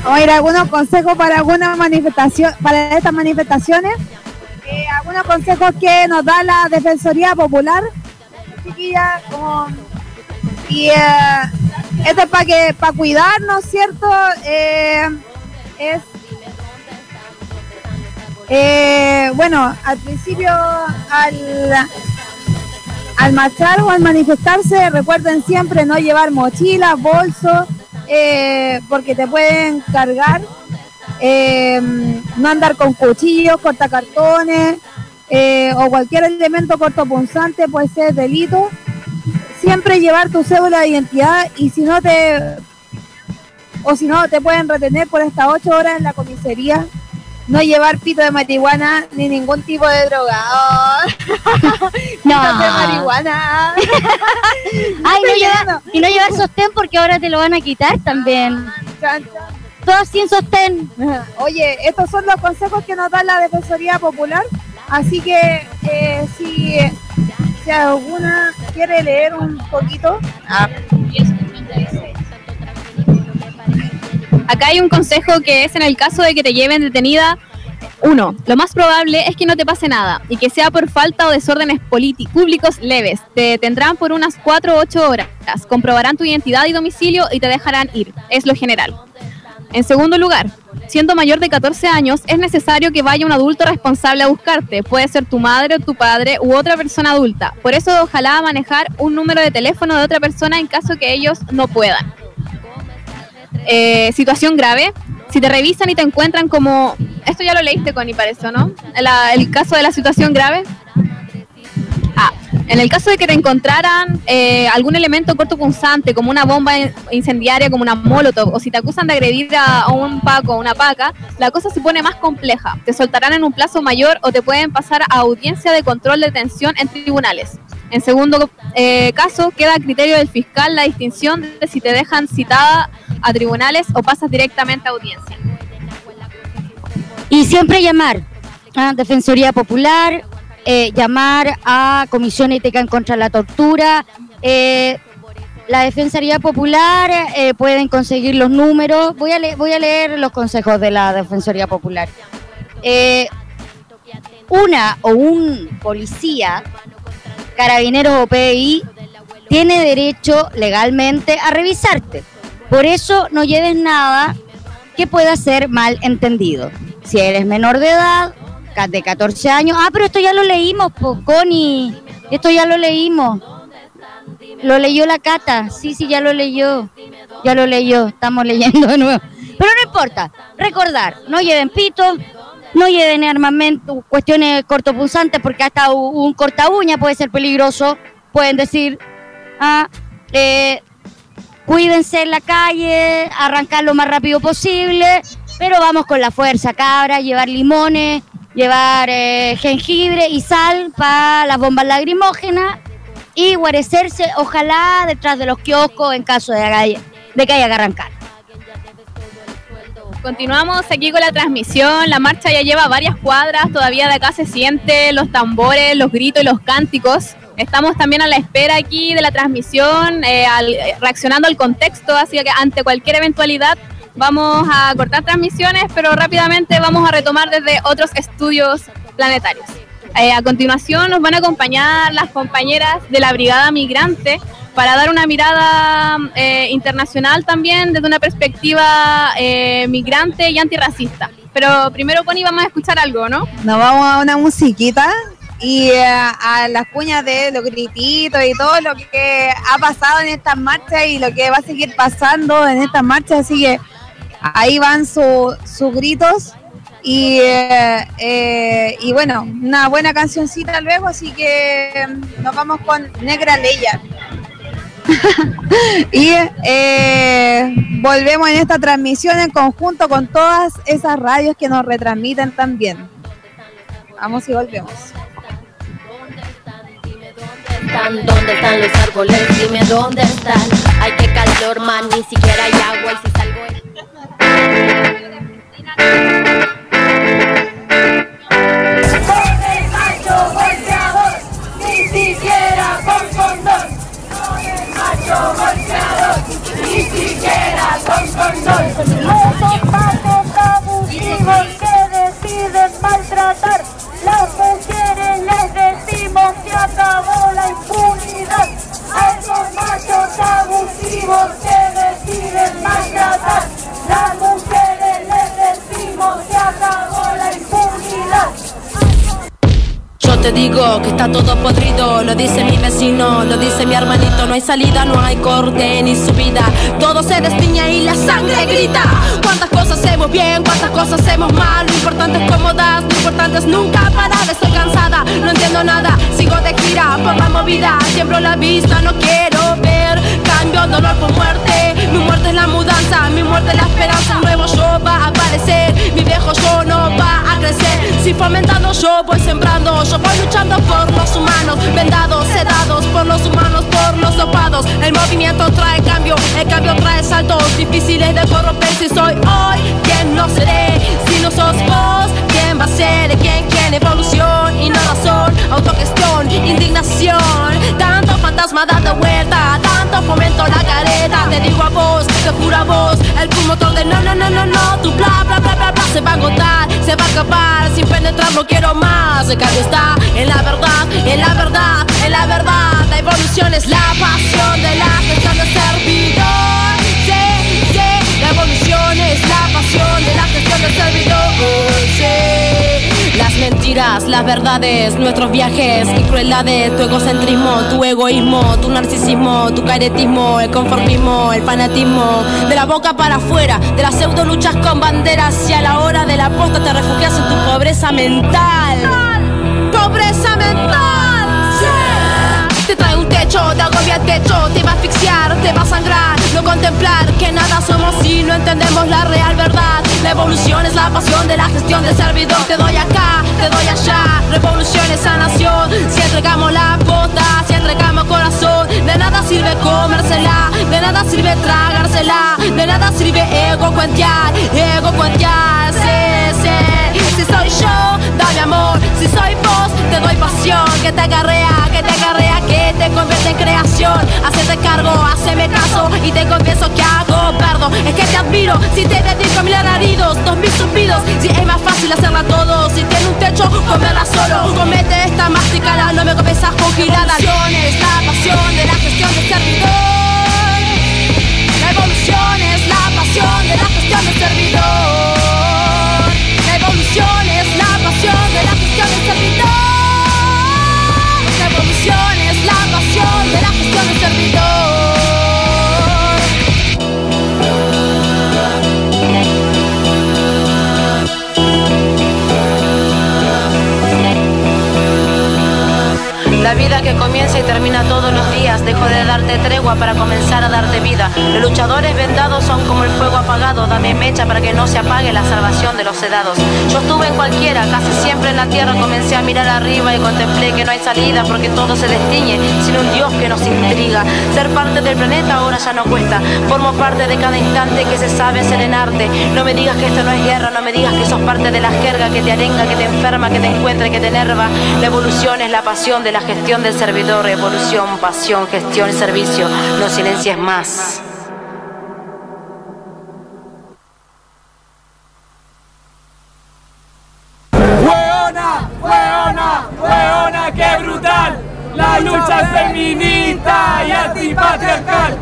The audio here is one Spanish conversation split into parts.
Oír algunos consejos para algunas manifestaciones, para estas manifestaciones. Algunos consejos que nos da la Defensoría Popular, chiquillas, y esto es para cuidarnos, ¿cierto? Bueno, al principio, al marchar o al manifestarse, recuerden siempre no llevar mochilas, bolsos, porque te pueden cargar, no andar con cuchillos, cortacartones, o cualquier elemento cortopunzante puede ser delito. Siempre llevar tu cédula de identidad, y si no te pueden retener por hasta 8 horas en la comisaría. No llevar pito de marihuana ni ningún tipo de droga. Oh. No. Pito de marihuana. Ay, y no llevar sostén, porque ahora te lo van a quitar también. Todos sin sostén. Oye, estos son los consejos que nos da la Defensoría Popular. Así que si alguna quiere leer un poquito. Acá hay un consejo que es: en el caso de que te lleven detenida, 1. Lo más probable es que no te pase nada y que sea por falta o desórdenes públicos leves. Te detendrán por unas 4 o 8 horas, comprobarán tu identidad y domicilio y te dejarán ir. Es lo general. En segundo lugar, siendo mayor de 14 años, es necesario que vaya un adulto responsable a buscarte. Puede ser tu madre o tu padre u otra persona adulta. Por eso, ojalá manejar un número de teléfono de otra persona en caso que ellos no puedan. Situación grave: si te revisan y te encuentran como... Esto ya lo leíste, Connie, parece, ¿no? El caso de la situación grave. En el caso de que te encontraran algún elemento cortopunzante, como una bomba incendiaria, como una molotov, o si te acusan de agredir a un paco o una paca, la cosa se pone más compleja. Te soltarán en un plazo mayor o te pueden pasar a audiencia de control de detención en tribunales. En segundo caso, queda a criterio del fiscal la distinción de si te dejan citada a tribunales o pasas directamente a audiencia. Y siempre llamar a Defensoría Popular, llamar a Comisión Ética en contra de la Tortura. La Defensoría Popular pueden conseguir los números. Voy a leer los consejos de la Defensoría Popular. Un policía, carabinero o PDI, tiene derecho legalmente a revisarte. Por eso no lleves nada que pueda ser mal entendido. Si eres menor de edad, de 14 años... pero esto ya lo leímos, Connie. Esto ya lo leímos. Lo leyó la Cata. Sí, ya lo leyó. Estamos leyendo de nuevo. Pero no importa. Recordar, no lleven pitos, no lleven armamento, cuestiones cortopunzantes, porque hasta un corta uña puede ser peligroso. Pueden decir, cuídense en la calle, arrancar lo más rápido posible, pero vamos con la fuerza, cabra, llevar limones, llevar jengibre y sal para las bombas lacrimógenas y guarecerse, ojalá, detrás de los kioscos en caso de que haya que arrancar. Continuamos aquí con la transmisión. La marcha ya lleva varias cuadras, todavía de acá se siente los tambores, los gritos y los cánticos. Estamos también a la espera aquí de la transmisión, reaccionando al contexto, así que ante cualquier eventualidad vamos a cortar transmisiones, pero rápidamente vamos a retomar desde otros estudios planetarios. A continuación nos van a acompañar las compañeras de la Brigada Migrante para dar una mirada internacional también desde una perspectiva migrante y antirracista. Pero primero, Connie, vamos a escuchar algo, ¿no? Nos vamos a una musiquita y a las cuñas de los grititos y todo lo que ha pasado en estas marchas y lo que va a seguir pasando en estas marchas, así que ahí van sus gritos y bueno, una buena cancioncita luego, así que nos vamos con Negra Leia. Y volvemos en esta transmisión en conjunto con todas esas radios que nos retransmiten también. Vamos y volvemos. ¿Dónde están los árboles? Dime dónde están. Ay, qué calor, man, ni siquiera hay agua. Y si salgo Con el macho golpeador, ni siquiera con condón. Con el macho golpeador, ni siquiera con condón. está todo podrido. Lo dice mi vecino, lo dice mi hermanito. No hay salida, no hay corte ni subida. Todo se destiña y la sangre grita. Cuántas cosas hacemos bien, cuántas cosas hacemos mal. Lo importante es cómo das, lo importante es nunca parar. Estoy cansada, no entiendo nada, sigo de gira por la movida. Siembro la vista, no quiero ver cambio, dolor por muerte. Mi muerte es la mudanza, mi muerte es la esperanza. Un nuevo yo va a aparecer, mi viejo yo no va a crecer. Si fomentando yo voy sembrando, yo voy luchando por los humanos, vendados, sedados por los humanos, por los dopados. El movimiento trae cambio, el cambio trae saltos difíciles de corromper. Si soy hoy, ¿quién no seré? Si no sos vos, ¿quién va a ser? ¿Quién? Evolución y no razón, autogestión, indignación. Tanto fantasma dando vuelta, tanto fomento la careta. Te digo a vos, te juro a vos, el motor de no, tu bla, bla, bla, bla, bla se va a agotar, se va a acabar, sin penetrar no quiero más. El cambio está en la verdad, en la verdad, en la verdad. La evolución es la pasión de la gestión de servidor. Sí, sí, la evolución es la pasión de la gestión de servidor. Sí. Las mentiras, las verdades, nuestros viajes y crueldades, tu egocentrismo, tu egoísmo, tu narcisismo, tu caretismo, el conformismo, el fanatismo. De la boca para afuera, de las pseudo luchas con banderas y a la hora de la posta te refugias en tu pobreza mental. ¡Pobreza mental! ¡Sí! Te trae un techo, te agobia el techo, te va a asfixiar, te va a sangrar. No contemplar que nada somos si no entendemos la real verdad. La evolución es la pasión de la gestión del servidor. Te doy acá, te doy allá. Revolución es sanación. Si entregamos la posta, si entregamos corazón. De nada sirve comérsela, de nada sirve tragársela, de nada sirve ego cuentear, sí, sí. Si soy yo, dame amor. Si soy vos, te doy pasión. Que te acarrea, que te convierte en creación. Hacete cargo, haceme caso y te confieso que hago perdón. Es que te admiro, si te dedico a 1000 alaridos, 2000 zumbidos. Si es más fácil hacerla todo, si tiene un techo, comerla solo. Comete esta masticada, no me comienzas con giradas. La evolución es la pasión de la gestión del servidor. La evolución es la pasión de la gestión del servidor. La evolución es la pasión de la gestión del servidor. La evolución es la pasión de la gestión del servidor. La vida que comienza y termina todos los días. Dejo de darte tregua para comenzar a darte vida. Los luchadores vendados son como el fuego apagado. Dame mecha para que no se apague la salvación de los sedados. Yo estuve en cualquiera, casi siempre en la tierra. Comencé a mirar arriba y contemplé que no hay salida, porque todo se destiñe sin un Dios que nos intriga. Ser parte del planeta ahora ya no cuesta. Formo parte de cada instante que se sabe serenarte. No me digas que esto no es guerra, no me digas que sos parte de la jerga que te arenga, que te enferma, que te encuentra, que te enerva. La evolución es la pasión de la gestión del servidor. Evolución, pasión, gestión y servicio. No silencies más. ¡Weona! ¡Weona! ¡Weona! ¡Qué brutal! La lucha es feminista y antipatriarcal.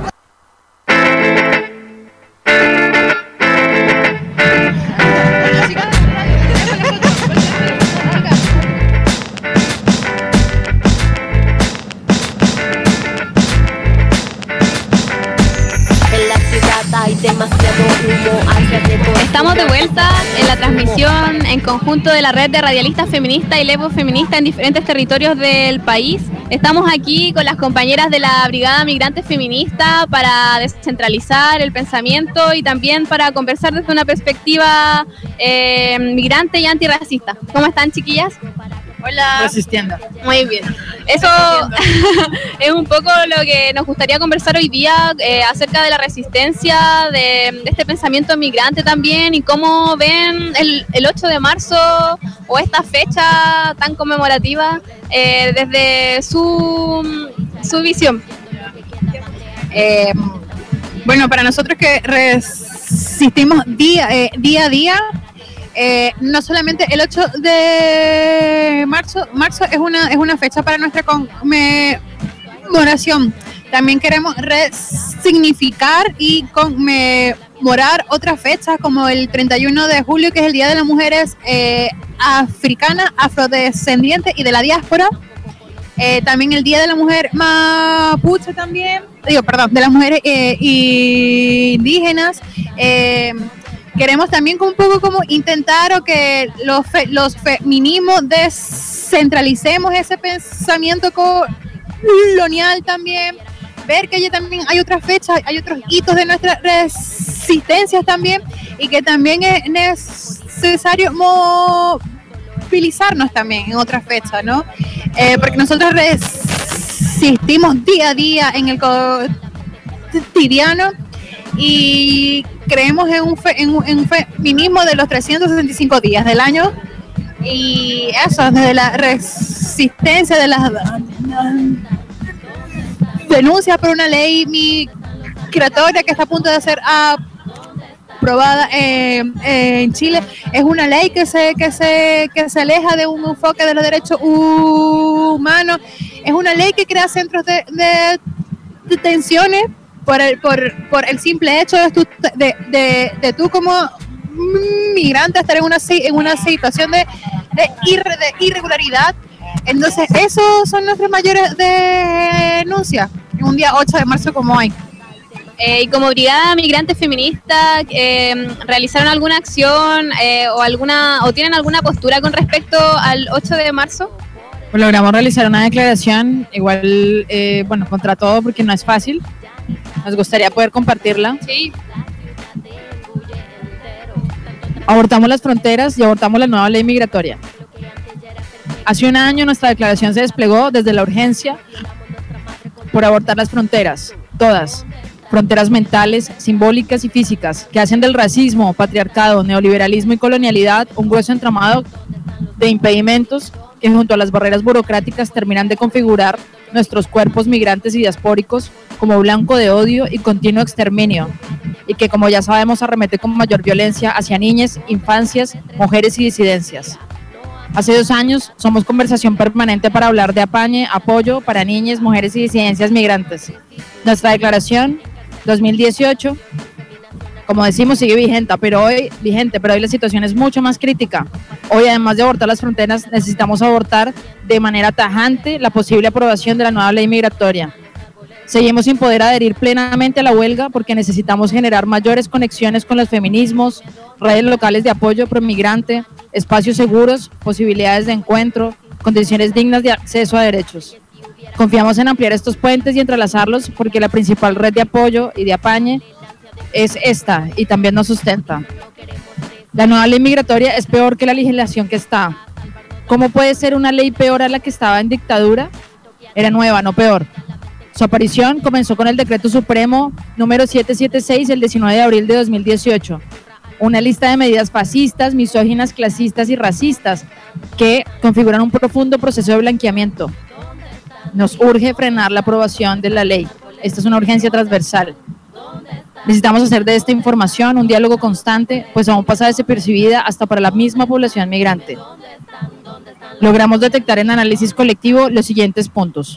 Estamos de vuelta en la transmisión en conjunto de la red de radialistas feministas y Levo Feminista en diferentes territorios del país. Estamos aquí con las compañeras de la Brigada Migrante Feminista para descentralizar el pensamiento y también para conversar desde una perspectiva migrante y antirracista. ¿Cómo están, chiquillas? Hola. Resistiendo. Muy bien. Eso es un poco lo que nos gustaría conversar hoy día acerca de la resistencia, de este pensamiento migrante también y cómo ven el 8 de marzo o esta fecha tan conmemorativa desde su visión. Bueno, para nosotros que resistimos día a día, no solamente el 8 de marzo es una fecha para nuestra conmemoración. También queremos resignificar y conmemorar otras fechas como el 31 de julio, que es el Día de las Mujeres africanas, afrodescendientes y de la diáspora. También el Día de la Mujer Mapuche también, de las mujeres indígenas. Queremos también un poco como intentar o que los feminismos descentralicemos ese pensamiento colonial también, ver que también hay otras fechas, hay otros hitos de nuestras resistencias también, y que también es necesario movilizarnos también en otras fechas, ¿no? Porque nosotros resistimos día a día en el cotidiano y creemos en un feminismo de los 365 días del año, y eso, desde la resistencia, de las denuncias por una ley migratoria que está a punto de ser aprobada en Chile. Es una ley que se aleja de un enfoque de los derechos humanos. Es una ley que crea centros de detenciones por el simple hecho de tú como migrante estar en una situación de irregularidad. Entonces, esos son nuestras mayores denuncias en un día 8 de marzo como hoy. Y como Brigada Migrante Feminista, ¿realizaron alguna acción o tienen alguna postura con respecto al 8 de marzo? Pues logramos realizar una declaración, igual, contra todo, porque no es fácil. Nos gustaría poder compartirla. Sí. Abortamos las fronteras y abortamos la nueva ley migratoria. Hace un año nuestra declaración se desplegó desde la urgencia por abortar las fronteras, todas. Fronteras mentales, simbólicas y físicas, que hacen del racismo, patriarcado, neoliberalismo y colonialidad un grueso entramado de impedimentos que junto a las barreras burocráticas terminan de configurar nuestros cuerpos migrantes y diaspóricos como blanco de odio y continuo exterminio, y que, como ya sabemos, arremete con mayor violencia hacia niñas, infancias, mujeres y disidencias. Hace 2 años somos conversación permanente para hablar de apañe, apoyo para niñas, mujeres y disidencias migrantes. Nuestra declaración 2018, como decimos, sigue vigente, pero hoy la situación es mucho más crítica. Hoy, además de abortar las fronteras, necesitamos abortar de manera tajante la posible aprobación de la nueva ley migratoria. Seguimos sin poder adherir plenamente a la huelga porque necesitamos generar mayores conexiones con los feminismos, redes locales de apoyo pro migrante, espacios seguros, posibilidades de encuentro, condiciones dignas de acceso a derechos. Confiamos en ampliar estos puentes y entrelazarlos porque la principal red de apoyo y de apañe es esta y también nos sustenta. La nueva ley migratoria es peor que la legislación que está. ¿Cómo puede ser una ley peor a la que estaba en dictadura? Era nueva, no peor. Su aparición comenzó con el Decreto Supremo número 776 el 19 de abril de 2018. Una lista de medidas fascistas, misóginas, clasistas y racistas que configuran un profundo proceso de blanqueamiento. Nos urge frenar la aprobación de la ley. Esta es una urgencia transversal. Necesitamos hacer de esta información un diálogo constante, pues aún pasa desapercibida hasta para la misma población migrante. Logramos detectar en análisis colectivo los siguientes puntos.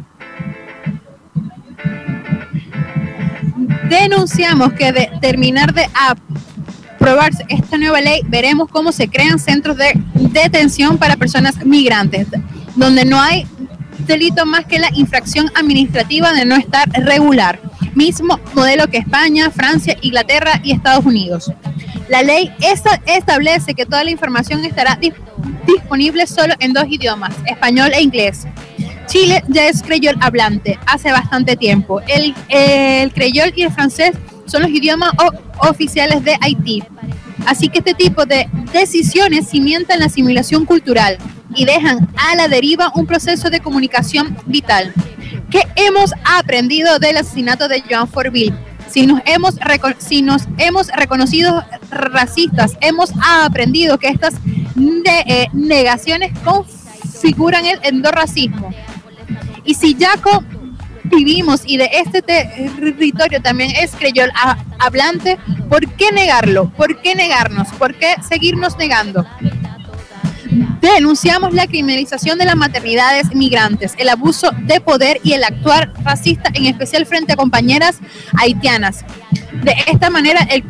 Denunciamos que de terminar de aprobarse esta nueva ley, veremos cómo se crean centros de detención para personas migrantes, donde no hay delito más que la infracción administrativa de no estar regular. Mismo modelo que España, Francia, Inglaterra y Estados Unidos. La ley establece que toda la información estará disponible solo en 2 idiomas, español e inglés. Chile ya es crioll hablante hace bastante tiempo. El crioll y el francés son los idiomas oficiales de Haití. Así que este tipo de decisiones cimentan la asimilación cultural y dejan a la deriva un proceso de comunicación vital. ¿Qué hemos aprendido del asesinato de Joan Forville? Si nos hemos reconocido racistas, hemos aprendido que estas negaciones configuran el endorracismo. Y si ya vivimos y de este territorio también es crioll hablante, ¿por qué negarlo? ¿Por qué negarnos? ¿Por qué seguirnos negando? Denunciamos la criminalización de las maternidades migrantes, el abuso de poder y el actuar racista, en especial frente a compañeras haitianas. De esta manera, el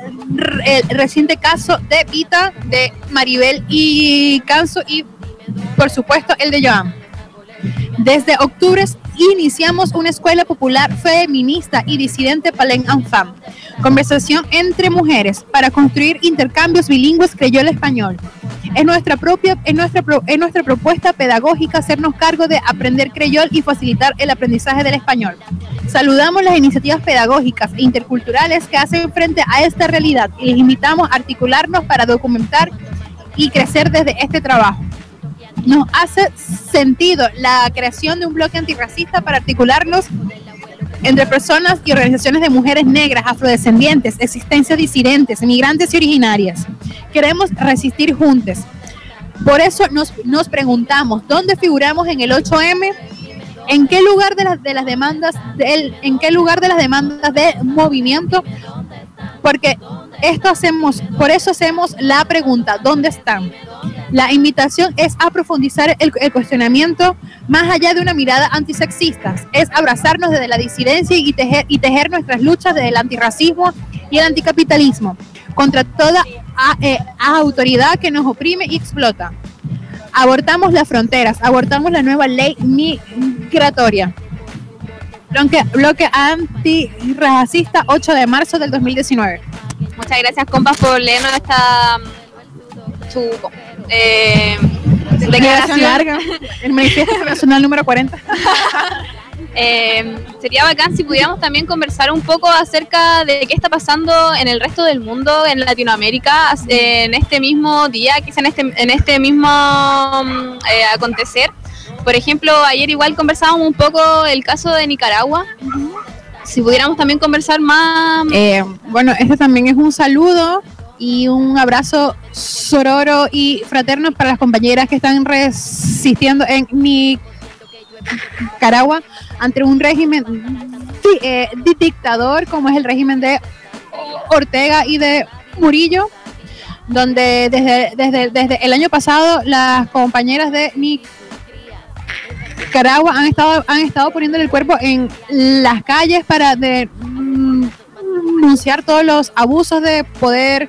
reciente caso de Vita, de Maribel y Canso y por supuesto, el de Joan. Desde octubre iniciamos una escuela popular feminista y disidente Palén Enfant, conversación entre mujeres para construir intercambios bilingües creyol-español. Es nuestra propuesta pedagógica hacernos cargo de aprender creyol y facilitar el aprendizaje del español. Saludamos las iniciativas pedagógicas e interculturales que hacen frente a esta realidad y les invitamos a articularnos para documentar y crecer desde este trabajo. Nos hace sentido la creación de un bloque antirracista para articularnos entre personas y organizaciones de mujeres negras, afrodescendientes, existencias disidentes, migrantes y originarias. Queremos resistir juntos. Por eso nos preguntamos, ¿dónde figuramos en el 8M? ¿En qué lugar de las demandas del movimiento? Porque por eso hacemos la pregunta, ¿dónde están? La invitación es a profundizar el cuestionamiento más allá de una mirada antisexista, es abrazarnos desde la disidencia y tejer nuestras luchas desde el antirracismo y el anticapitalismo, contra toda autoridad que nos oprime y explota. Abortamos las fronteras, abortamos la nueva ley migratoria. Bloque antirracista 8 de marzo del 2019. Muchas gracias, compas, por leernos su declaración larga. El manifiesto nacional número 40. Sería bacán si pudiéramos también conversar un poco acerca de qué está pasando en el resto del mundo, en Latinoamérica, en este mismo día, quizá en este mismo acontecer. Por ejemplo, ayer igual conversábamos un poco el caso de Nicaragua. Si pudiéramos también conversar más. Bueno, este también es un saludo y un abrazo sororo y fraterno para las compañeras que están resistiendo en Nicaragua ante un régimen dictador como es el régimen de Ortega y de Murillo, donde desde el año pasado las compañeras de Nicaragua han estado poniendo el cuerpo en las calles para denunciar todos los abusos de poder,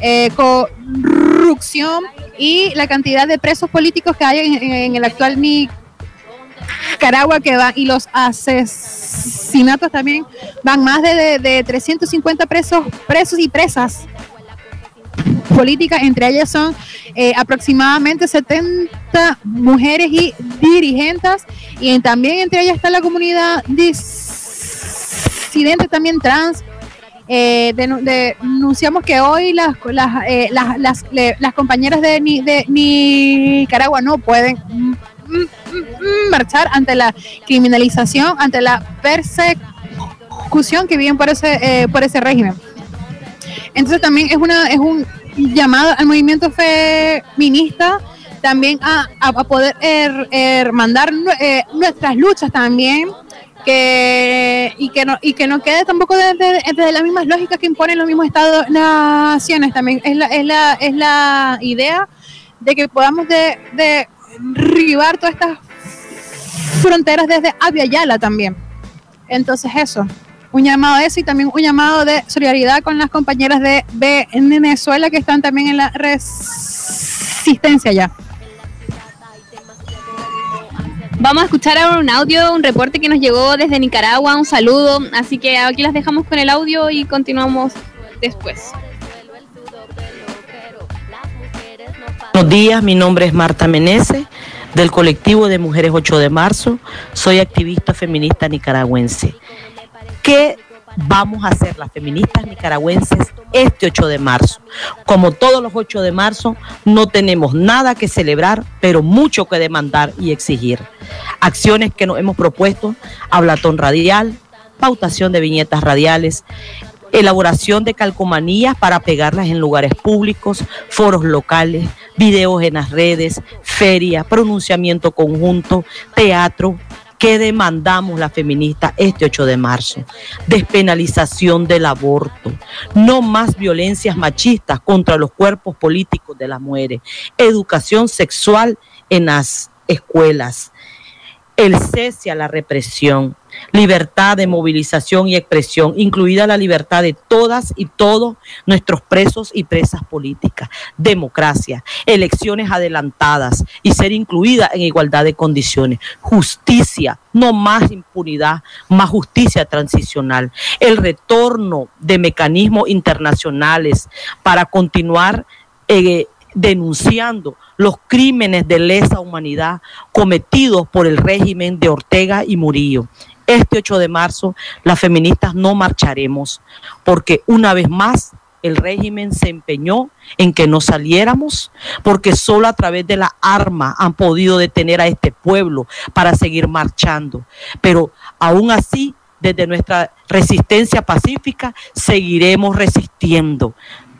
corrupción y la cantidad de presos políticos que hay en el actual Nicaragua, que va, y los asesinatos también van más de 350 presos y presas políticas. Entre ellas son aproximadamente 70 mujeres y dirigentes, y también entre ellas está la comunidad disidente también trans. Denunciamos que hoy las compañeras de Nicaragua no pueden marchar ante la criminalización, ante la persecución que viven por ese régimen. Entonces también es un llamado al movimiento feminista también a poder mandar nuestras luchas también, y que no quede tampoco desde las mismas lógicas que imponen los mismos Estados naciones. También es la idea de que podamos derribar todas estas fronteras desde Abya Yala también. Entonces eso, un llamado a eso, y también un llamado de solidaridad con las compañeras de Venezuela que están también en la resistencia ya. Vamos a escuchar ahora un audio, un reporte que nos llegó desde Nicaragua, un saludo, así que aquí las dejamos con el audio y continuamos después. Buenos días, mi nombre es Marta Meneses, del colectivo de Mujeres 8 de Marzo, soy activista feminista nicaragüense. ¿Qué vamos a hacer las feministas nicaragüenses este 8 de marzo? Como todos los 8 de marzo, no tenemos nada que celebrar, pero mucho que demandar y exigir. Acciones que nos hemos propuesto: hablatón radial, pautación de viñetas radiales, elaboración de calcomanías para pegarlas en lugares públicos, foros locales, videos en las redes, ferias, pronunciamiento conjunto, teatro. ¿Qué demandamos las feministas este 8 de marzo? Despenalización del aborto, no más violencias machistas contra los cuerpos políticos de las mujeres, educación sexual en las escuelas, el cese a la represión, libertad de movilización y expresión, incluida la libertad de todas y todos nuestros presos y presas políticas, democracia, elecciones adelantadas y ser incluida en igualdad de condiciones, justicia, no más impunidad, más justicia transicional, el retorno de mecanismos internacionales para continuar denunciando los crímenes de lesa humanidad cometidos por el régimen de Ortega y Murillo. Este 8 de marzo las feministas no marcharemos porque una vez más el régimen se empeñó en que no saliéramos, porque solo a través de la arma han podido detener a este pueblo para seguir marchando. Pero aún así, desde nuestra resistencia pacífica, seguiremos resistiendo.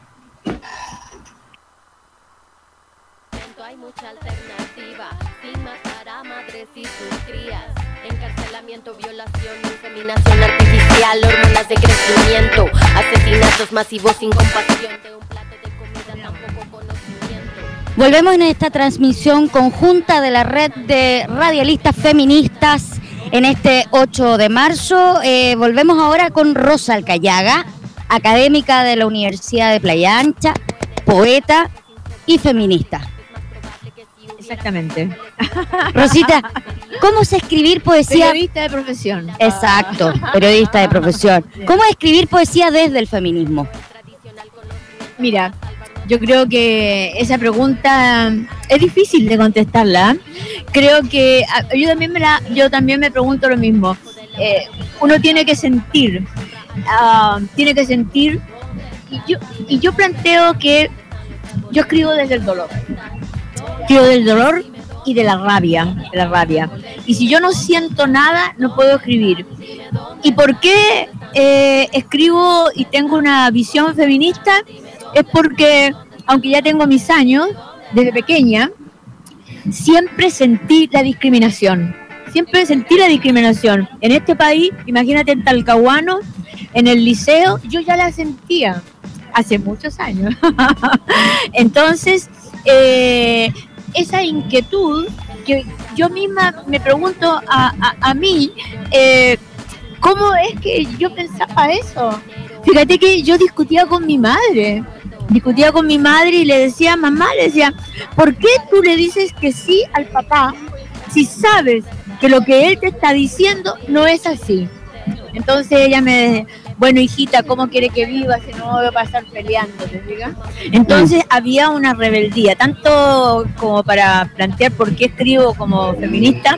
Hay mucha alternativa, sin matar a madres y sus crías. Encarcelamiento, violación, inseminación artificial, hormonas de crecimiento, asesinatos masivos sin compasión, de un plato de comida tan poco conocimiento. Volvemos en esta transmisión conjunta de la red de radialistas feministas en este 8 de marzo. Volvemos ahora con Rosa Alcayaga, académica de la Universidad de Playa Ancha, poeta y feminista. Exactamente. Rosita, ¿cómo es escribir poesía? Periodista de profesión. Exacto, periodista de profesión. ¿Cómo es escribir poesía desde el feminismo? Mira, yo creo que esa pregunta es difícil de contestarla. Creo que yo también me pregunto lo mismo. Uno tiene que sentir, y yo planteo que yo escribo desde el dolor. Escribo del dolor y de la rabia. Y si yo no siento nada, no puedo escribir. ¿Y por qué escribo y tengo una visión feminista? Es porque, aunque ya tengo mis años, desde pequeña, siempre sentí la discriminación. En este país, imagínate en Talcahuano, en el liceo, yo ya la sentía hace muchos años. Entonces, esa inquietud que yo misma me pregunto a mí, ¿cómo es que yo pensaba eso? Fíjate que yo discutía con mi madre y le decía, mamá, ¿por qué tú le dices que sí al papá si sabes que lo que él te está diciendo no es así? Entonces ella me decía, bueno, hijita, ¿cómo quiere que viva si no voy a pasar peleando? ¿Te fijas? Entonces había una rebeldía, tanto como para plantear por qué escribo como feminista.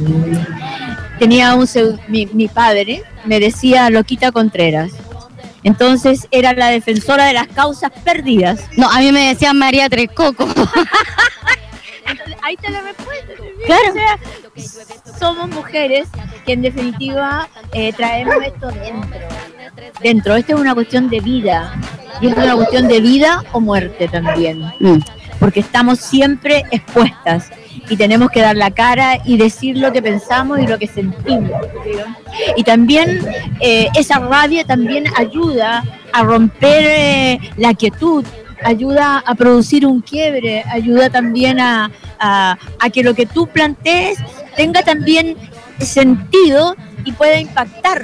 Tenía mi padre me decía Loquita Contreras. Entonces era la defensora de las causas perdidas. No, a mí me decían María Trescoco. Entonces, ahí está la respuesta. Claro. O sea, somos mujeres que en definitiva traemos esto dentro. Esto es una cuestión de vida. Y es una cuestión de vida o muerte también. Porque estamos siempre expuestas. Y tenemos que dar la cara y decir lo que pensamos y lo que sentimos. Y también esa rabia también ayuda a romper la quietud, ayuda a producir un quiebre, ayuda también a que lo que tú plantees tenga también sentido y pueda impactar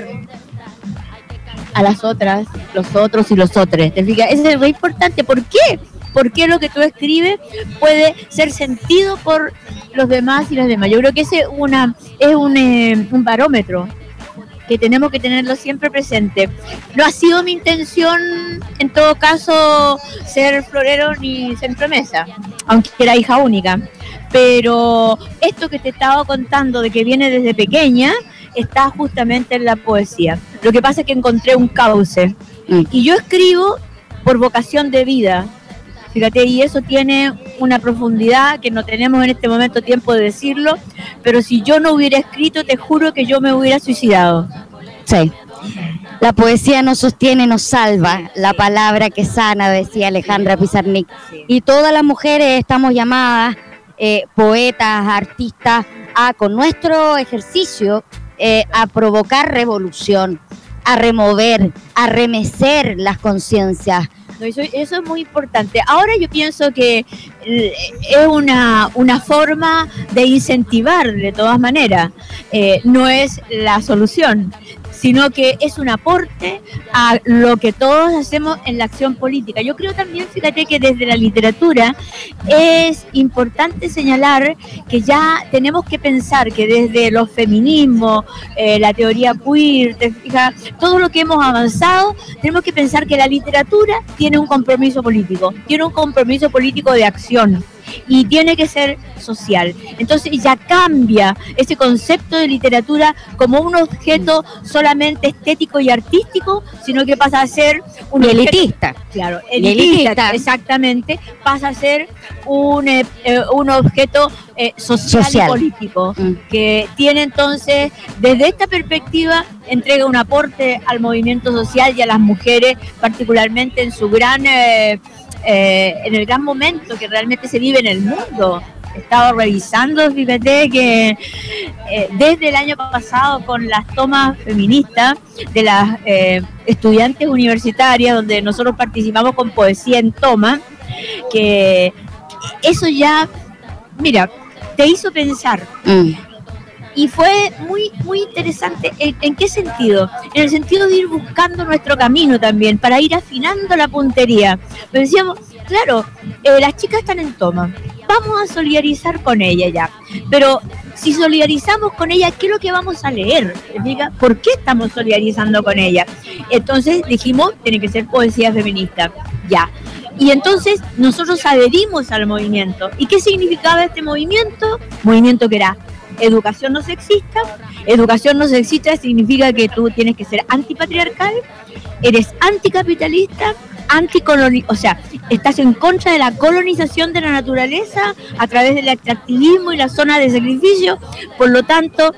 a las otras, los otros y los otros. ¿Te fijas? Eso es muy importante. ¿Por qué? Porque lo que tú escribes puede ser sentido por los demás y las demás. Yo creo que ese es un barómetro que tenemos que tenerlo siempre presente. No ha sido mi intención, en todo caso, ser florero ni ser promesa, aunque era hija única. Pero esto que te estaba contando de que viene desde pequeña, está justamente en la poesía. Lo que pasa es que encontré un cauce. Y yo escribo por vocación de vida. Fíjate, y eso tiene una profundidad que no tenemos en este momento tiempo de decirlo, pero si yo no hubiera escrito, te juro que yo me hubiera suicidado. Sí. La poesía nos sostiene, nos salva. La palabra que sana, decía Alejandra Pizarnik. Sí. Y todas las mujeres estamos llamadas, poetas, artistas, con nuestro ejercicio, a provocar revolución, a remover, a remecer las conciencias, No, eso es muy importante. Ahora yo pienso que es una forma de incentivar de todas maneras. No es la solución, sino que es un aporte a lo que todos hacemos en la acción política. Yo creo también, fíjate, que desde la literatura es importante señalar que ya tenemos que pensar que desde los feminismos, la teoría queer, te fijas, todo lo que hemos avanzado, tenemos que pensar que la literatura tiene un compromiso político de acción. Y tiene que ser social. Entonces ya cambia ese concepto de literatura como un objeto solamente estético y artístico, sino que pasa a ser un elitista. Claro, elitista, exactamente, pasa a ser un objeto social y político, que tiene entonces, desde esta perspectiva, entrega un aporte al movimiento social y a las mujeres, particularmente en su en el gran momento que realmente se vive en el mundo. He estado revisando, fíjate que desde el año pasado, con las tomas feministas de las estudiantes universitarias, donde nosotros participamos con poesía en toma, que eso ya, mira, te hizo pensar. Y fue muy, muy interesante. ¿En qué sentido? En el sentido de ir buscando nuestro camino también, para ir afinando la puntería. Pero decíamos, claro, las chicas están en toma, vamos a solidarizar con ella ya. Pero si solidarizamos con ella, ¿qué es lo que vamos a leer? ¿Por qué estamos solidarizando con ella? Entonces dijimos, tiene que ser poesía feminista, ya. Y entonces nosotros adherimos al movimiento. ¿Y qué significaba este movimiento? Movimiento que era educación no sexista. Educación no sexista significa que tú tienes que ser antipatriarcal, eres anticapitalista, o sea, estás en contra de la colonización de la naturaleza a través del extractivismo y la zona de sacrificio. Por lo tanto,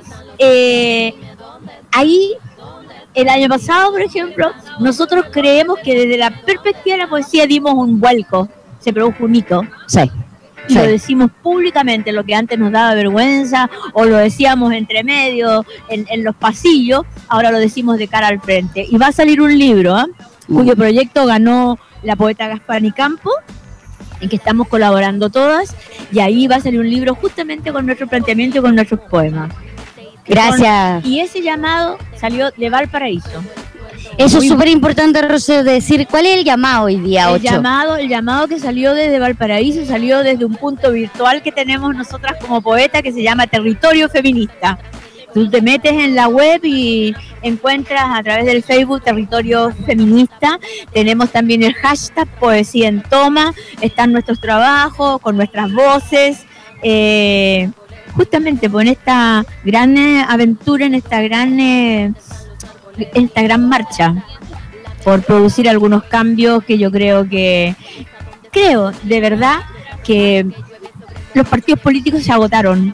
ahí, el año pasado, por ejemplo, nosotros creemos que desde la perspectiva de la poesía dimos un vuelco, se produjo un hito. Sí. Y lo decimos públicamente, lo que antes nos daba vergüenza, o lo decíamos entre medio, en los pasillos, ahora lo decimos de cara al frente. Y va a salir un libro, cuyo proyecto ganó la poeta Gaspar Campo, en que estamos colaborando todas, y ahí va a salir un libro justamente con nuestro planteamiento y con nuestros poemas. Gracias. Y ese llamado salió de Valparaíso. Eso es súper importante, Rocío, decir cuál es el llamado hoy día 8. El llamado que salió desde Valparaíso salió desde un punto virtual que tenemos nosotras como poetas, que se llama Territorio Feminista. Tú te metes en la web y encuentras a través del Facebook Territorio Feminista. Tenemos también el hashtag Poesía en Toma. Están nuestros trabajos con nuestras voces. Justamente por esta gran aventura, en esta gran marcha, por producir algunos cambios que yo creo de verdad que los partidos políticos se agotaron,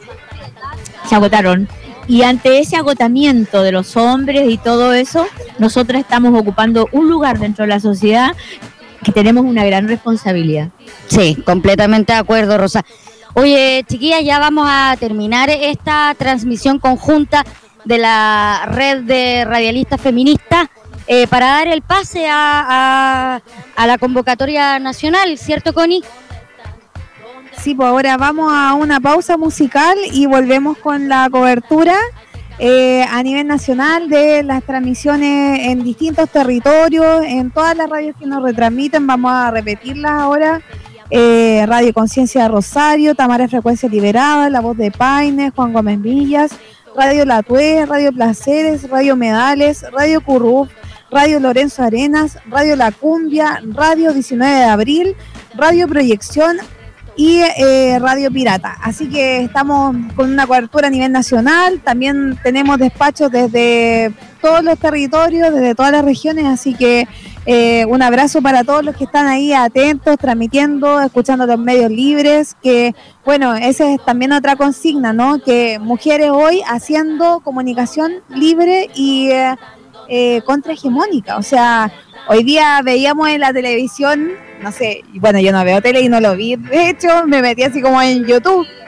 y ante ese agotamiento de los hombres y todo eso, nosotras estamos ocupando un lugar dentro de la sociedad que tenemos una gran responsabilidad. Sí, completamente de acuerdo, Rosa. Oye, chiquillas, ya vamos a terminar esta transmisión conjunta de la red de radialistas feministas para dar el pase a la convocatoria nacional, ¿cierto, Connie? Sí, pues ahora vamos a una pausa musical y volvemos con la cobertura a nivel nacional de las transmisiones en distintos territorios, en todas las radios que nos retransmiten. Vamos a repetirlas ahora. Radio Conciencia de Rosario, Tamara Frecuencia Liberada, La Voz de Paine, Juan Gómez Villas, Radio La Tue, Radio Placeres, Radio Medales, Radio Curruf, Radio Lorenzo Arenas, Radio La Cumbia, Radio 19 de Abril, Radio Proyección y Radio Pirata. Así que estamos con una cobertura a nivel nacional. También tenemos despachos desde todos los territorios, desde todas las regiones, así que un abrazo para todos los que están ahí atentos, transmitiendo, escuchando los medios libres, que bueno, esa es también otra consigna, ¿no? Que mujeres hoy haciendo comunicación libre y contrahegemónica. O sea, hoy día veíamos en la televisión, no sé, bueno, yo no veo tele y no lo vi, de hecho me metí así como en YouTube,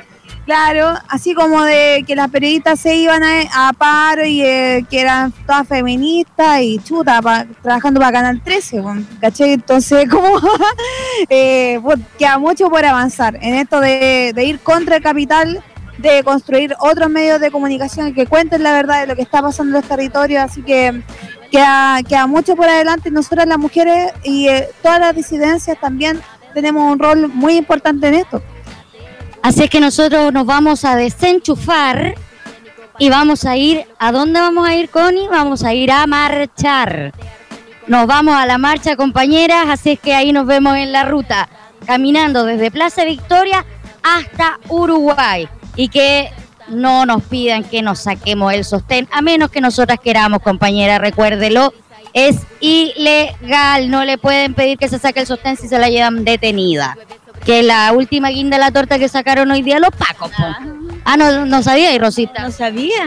Claro, así como de que las periodistas se iban a paro y que eran todas feministas y chuta, trabajando para Canal 13, ¿cachai? Entonces, como queda mucho por avanzar en esto de ir contra el capital, de construir otros medios de comunicación que cuenten la verdad de lo que está pasando en los territorios, así que queda mucho por adelante. Nosotras las mujeres y todas las disidencias también tenemos un rol muy importante en esto. Así es que nosotros nos vamos a desenchufar y vamos a ir, ¿a dónde vamos a ir, Connie? Vamos a ir a marchar. Nos vamos a la marcha, compañeras, así es que ahí nos vemos en la ruta, caminando desde Plaza Victoria hasta Uruguay. Y que no nos pidan que nos saquemos el sostén, a menos que nosotras queramos, compañera, recuérdelo, es ilegal, no le pueden pedir que se saque el sostén si se la llevan detenida. Que la última guinda de la torta que sacaron hoy día los pacos. No sabía, y Rosita. No sabía.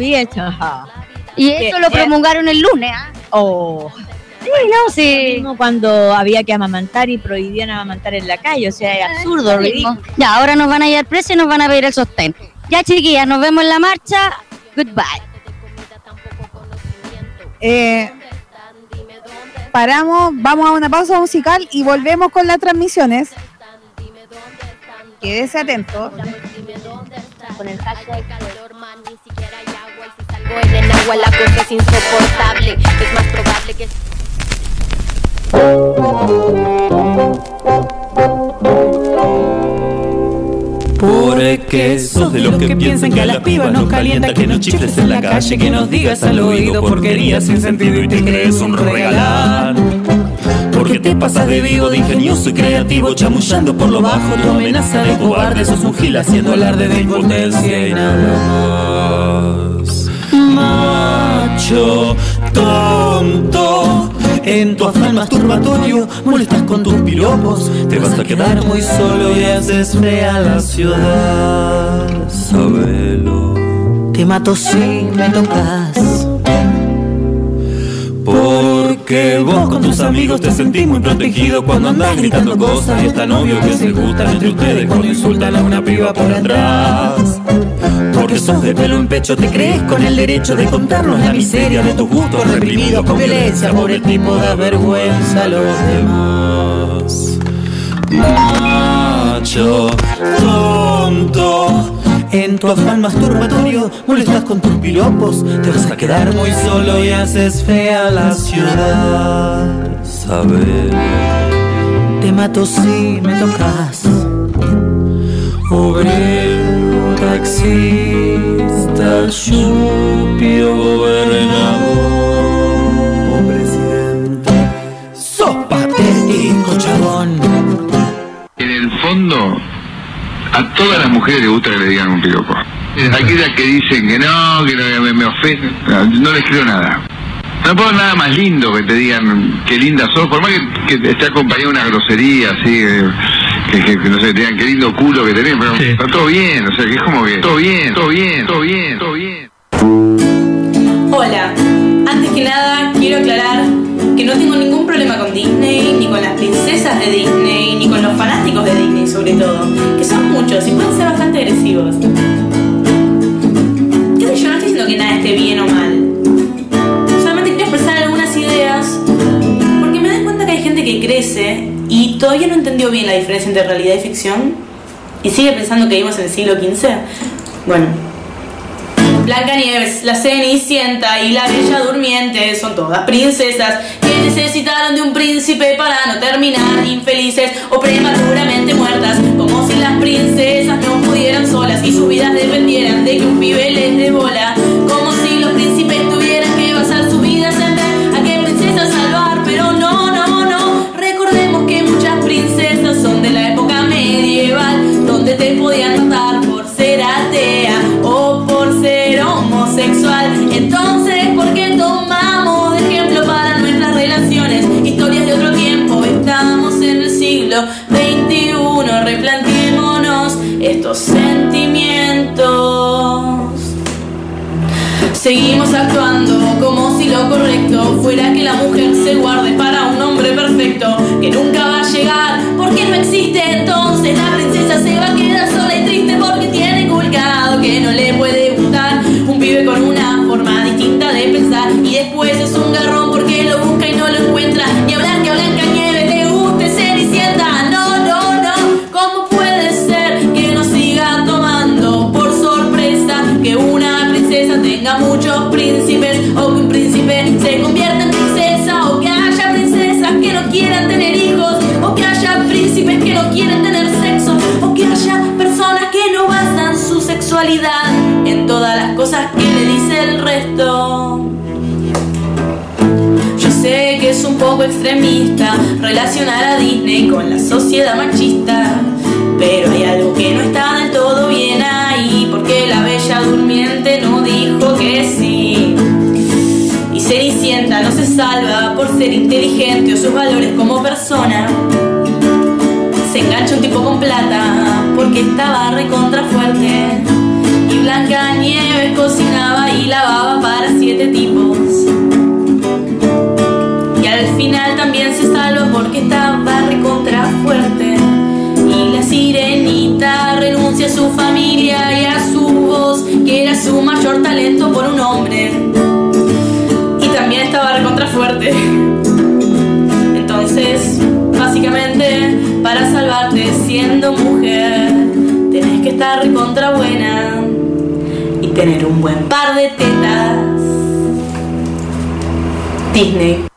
Y eso lo promulgaron el lunes. Sí, no, sí. Mismo cuando había que amamantar y prohibían amamantar en la calle, o sea, es absurdo, ridículo. Ya, ahora nos van a llevar presos y nos van a pedir el sostén. Ya, chiquillas, nos vemos en la marcha. Goodbye. Paramos, vamos a una pausa musical y volvemos con las transmisiones. Quédese atento. Con el hashtag. En el agua la cosa es insoportable. Es más probable que... Porque sos de los que piensan que a las pibas nos calienta que nos chifles en la calle, que nos digas al oído porquerías sin sentido y te crees un regalán. Porque te pasas de vivo, de ingenioso y creativo, chamullando por lo bajo tu amenaza de cobarde. Sos un gil haciendo alarde de impotencia y nada más. Macho tonto, en tu afán masturbatorio molestas con tus piropos. Te vas a quedar muy solo y haces fea la ciudad. Sabelo, te mato si me tocas. Porque vos con tus amigos te sentís muy protegido cuando andás gritando cosas y es tan obvio que se gustan entre ustedes cuando insultan a una piba por atrás. Porque sos de pelo en pecho, te crees con el derecho de contarnos la miseria de tus gustos reprimidos con violencia por el tipo de vergüenza a los demás. Macho tonto, en tu afán masturbatorio molestas con tus piropos. Te vas a quedar muy solo y haces fea la ciudad. Sabelo, te mato si me tocas. Obrero, taxista, chupio, gobernador o presidente. Sos patético, chabón. En el fondo, a todas las mujeres les gusta que le digan un piropo. Aquellas que dicen que no me ofenden, no les creo nada. No puedo nada más lindo que te digan qué linda sos, por más que esté acompañado de una grosería así, que no sé, te digan qué lindo culo que tenés, pero sí, está todo bien, o sea, que es como que todo bien. Hola, antes que nada quiero aclarar que no tengo ningún problema con Disney, ni con las princesas de Disney, ni con los fanáticos de Disney sobre todo, que son muchos y pueden ser bastante agresivos. ¿Qué sé yo? No estoy diciendo que nada esté bien o mal. Solamente quiero expresar algunas ideas porque me doy cuenta que hay gente que crece y todavía no entendió bien la diferencia entre realidad y ficción y sigue pensando que vivimos en el siglo XV. Bueno, Blancanieves, la Cenicienta y la Bella Durmiente son todas princesas que necesitaron de un príncipe para no terminar infelices o prematuramente muertas, como si las princesas no pudieran solas y sus vidas dependieran de que un pibe les dé bola, como si los príncipes tuvieran que basar sus vidas en ver a qué princesa salvar, pero no. Recordemos que muchas princesas son de la época medieval, donde te podían matar por ser atea o por ser homosexual. Entonces, ¿por qué tomamos de ejemplo para nuestras relaciones historias de otro tiempo? Estamos en el siglo XXI, replanteémonos estos sentimientos. Seguimos actuando como si lo correcto fuera que la mujer se guarde para un hombre perfecto que nunca va a llegar porque no existe. Entonces la princesa se va a quedar sola y triste porque tiene culo poco extremista relacionar a Disney con la sociedad machista. Pero hay algo que no está del todo bien ahí, porque la Bella Durmiente no dijo que sí. Y Cenicienta no se salva por ser inteligente o sus valores como persona. Se engancha un tipo con plata porque estaba recontra fuerte. Y Blancanieves cocinaba y lavaba para 7 tipos. Y al final también se salva porque estaba recontra fuerte. Y la Sirenita renuncia a su familia y a su voz, que era su mayor talento, por un hombre. Y también estaba recontra fuerte. Entonces, básicamente, para salvarte siendo mujer, tenés que estar recontra buena y tener un buen par de tetas. Disney.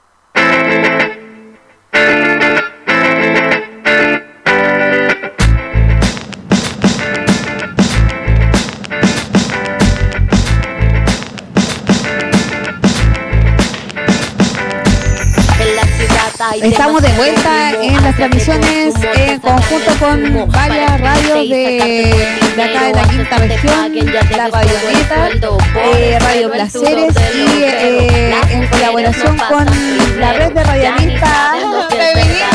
Estamos de vuelta en las transmisiones en conjunto con varias radios de acá de la quinta región, la Radioleta, Radio Placeres y en colaboración con la red de radialistas feministas.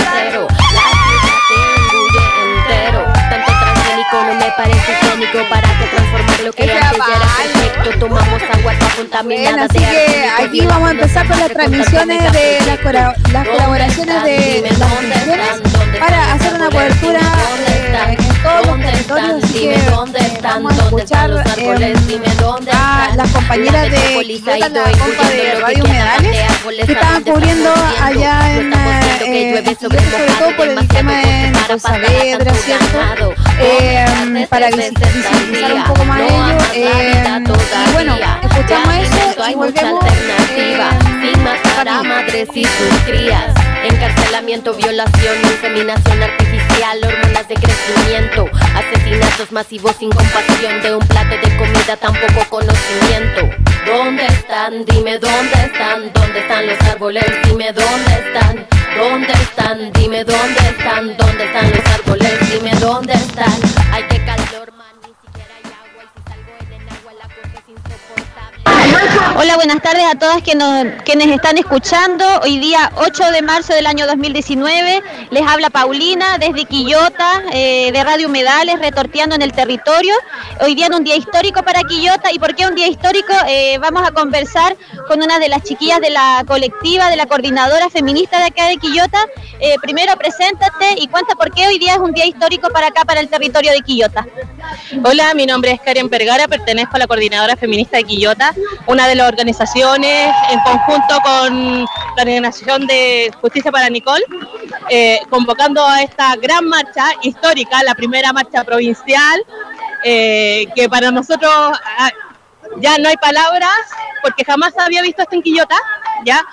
No me parece técnico para que transformar lo que antes ya era perfecto. Tomamos agua contaminada. Así que aquí vamos a empezar con las transmisiones de las colaboraciones de las transmisiones para hacer una cobertura en todos los territorios. Así que vamos a escuchar a las compañeras de Quillota, la compa de Radio Humedales, que estaban cubriendo allá en sobre todo por el tema de Saavedra, ¿cierto? Para visibilizar un poco más ello. Y bueno, escuchamos eso y volvemos. Sin matar a madres y sus crías. Encarcelamiento, violación, inseminación artificial, hormonas de crecimiento, asesinatos masivos sin compasión, de un plato de comida tan poco conocimiento. ¿Dónde están? Dime dónde están. ¿Dónde están los árboles? Dime dónde están. ¿Dónde están? Dime dónde están. ¿Dónde están los árboles? Dime dónde están. Ay, qué calor, man, ni siquiera hay agua, y si salgo en el agua la cosa es insoportable. Hola, buenas tardes a todas quienes están escuchando. Hoy día 8 de marzo del año 2019, les habla Paulina desde Quillota, de Radio Humedales, retorteando en el territorio. Hoy día es un día histórico para Quillota. ¿Y por qué un día histórico? Vamos a conversar con una de las chiquillas de la colectiva, de la coordinadora feminista de acá de Quillota. Primero, preséntate y cuenta por qué hoy día es un día histórico para acá, para el territorio de Quillota. Hola, mi nombre es Karen Vergara, pertenezco a la coordinadora feminista de Quillota, una de las organizaciones en conjunto con la Organización de Justicia para Nicole, convocando a esta gran marcha histórica, la primera marcha provincial, que para nosotros ya no hay palabras, porque jamás había visto esto en Quillota, ¿ya?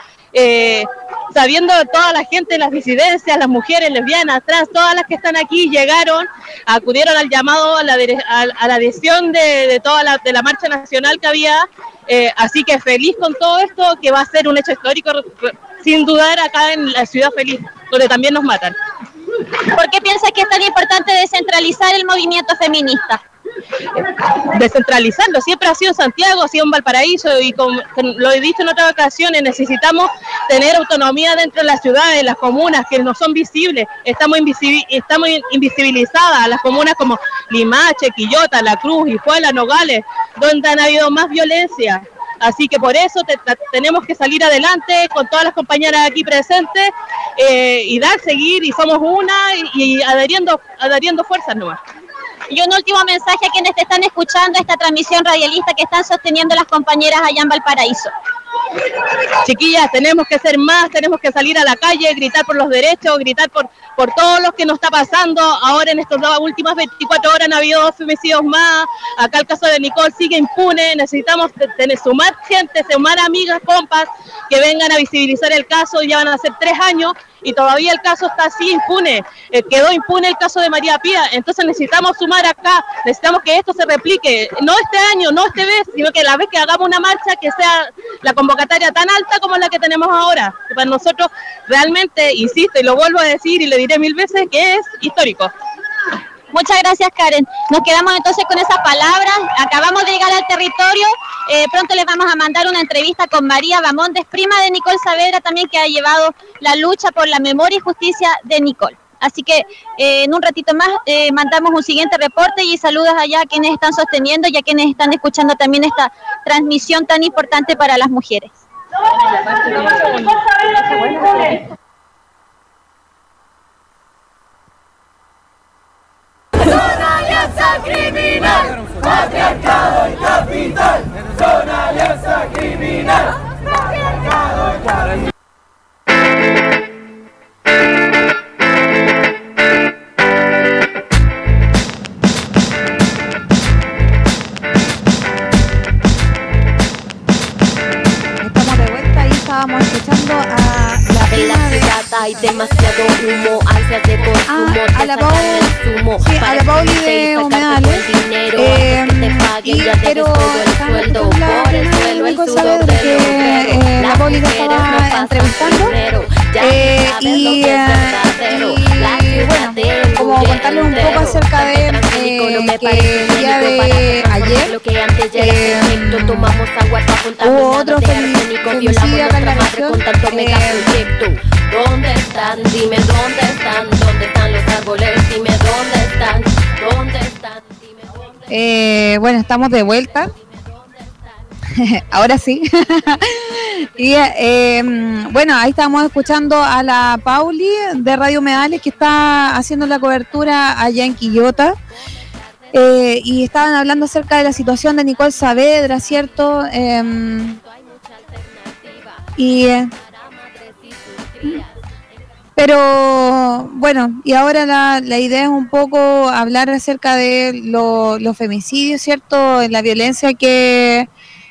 Sabiendo toda la gente, las disidencias, las mujeres lesbianas, trans, todas las que están aquí llegaron, acudieron al llamado a la adhesión de toda de la marcha nacional que había, así que feliz con todo esto, que va a ser un hecho histórico sin dudar acá en la ciudad feliz, donde también nos matan. ¿Por qué piensas que es tan importante descentralizar el movimiento feminista? Descentralizarlo, siempre ha sido en Santiago, ha sido en Valparaíso, y como lo he dicho en otras ocasiones, necesitamos tener autonomía dentro de las ciudades, las comunas que no son visibles. Estamos invisibilizadas, las comunas como Limache, Quillota, La Cruz, Hijuela, Nogales, donde han habido más violencia. Así que por eso tenemos que salir adelante con todas las compañeras aquí presentes y seguir, y somos una y adheriendo fuerzas nuevas. Y un último mensaje a quienes te están escuchando esta transmisión radialista que están sosteniendo las compañeras allá en Valparaíso. Chiquillas, tenemos que ser más, tenemos que salir a la calle, gritar por los derechos, gritar por todo lo que nos está pasando. Ahora en estas últimas 24 horas han habido 2 femicidios más. Acá el caso de Nicole sigue impune. Necesitamos sumar gente, sumar amigas, compas, que vengan a visibilizar el caso. Ya van a ser 3 años y todavía el caso está así impune. Quedó impune el caso de María Pía. Entonces necesitamos sumar acá, necesitamos que esto se replique, no este año, no este mes, sino que la vez que hagamos una marcha, que sea la convocatoria convocatoria tan alta como la que tenemos ahora, que para nosotros realmente, insisto y lo vuelvo a decir y le diré 1000 veces, que es histórico. Muchas gracias, Karen. Nos quedamos entonces con esas palabras. Acabamos de llegar al territorio. Pronto les vamos a mandar una entrevista con María Bamondes, prima de Nicole Saavedra, también que ha llevado la lucha por la memoria y justicia de Nicole. Así que en un ratito más mandamos un siguiente reporte y saludos allá a quienes están sosteniendo y a quienes están escuchando también esta transmisión tan importante para las mujeres. Zona Alianza Criminal, patriarcado y capital. Zona Alianza Criminal, patriarcado y capital. Estamos de vuelta y estábamos escuchando a la prima de... Hay demasiado humo, ansias de consumo, a la Pauli de Humedales, pero escuchando la cosa de que la Pauli la estaba entrevistando y bueno, como contarles un poco acerca de que el día de ayer hubo otro femicidio acá en la región. ¿Dónde están? Dime dónde están los árboles, dime dónde están, bueno, estamos de vuelta. Ahora sí. Y bueno, ahí estamos escuchando a la Pauli de Radio Humedales, que está haciendo la cobertura allá en Quillota. Y estaban hablando acerca de la situación de Nicole Saavedra, ¿cierto? Pero bueno, y ahora la idea es un poco hablar acerca de los femicidios, ¿cierto? La violencia que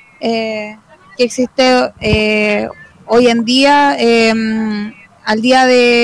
existe hoy en día. El día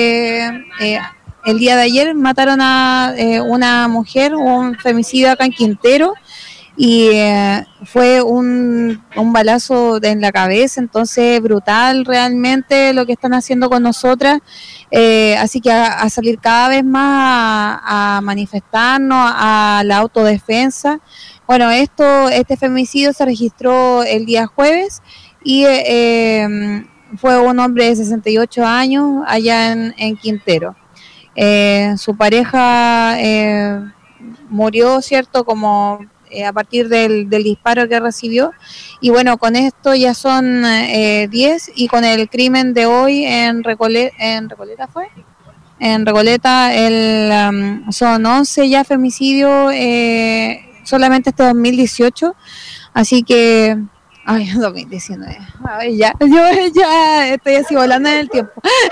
de ayer mataron a una mujer, un femicidio acá en Quintero, y fue un balazo en la cabeza, entonces brutal realmente lo que están haciendo con nosotras, así que a salir cada vez más a manifestarnos, a la autodefensa. Bueno, este femicidio se registró el día jueves y fue un hombre de 68 años allá en Quintero. Su pareja murió, ¿cierto?, como a partir del disparo que recibió, y bueno, con esto ya son 10, y con el crimen de hoy en Recoleta fue, en Recoleta son 11 ya femicidios solamente este 2018, así que 2019, yo ya estoy así volando en el tiempo.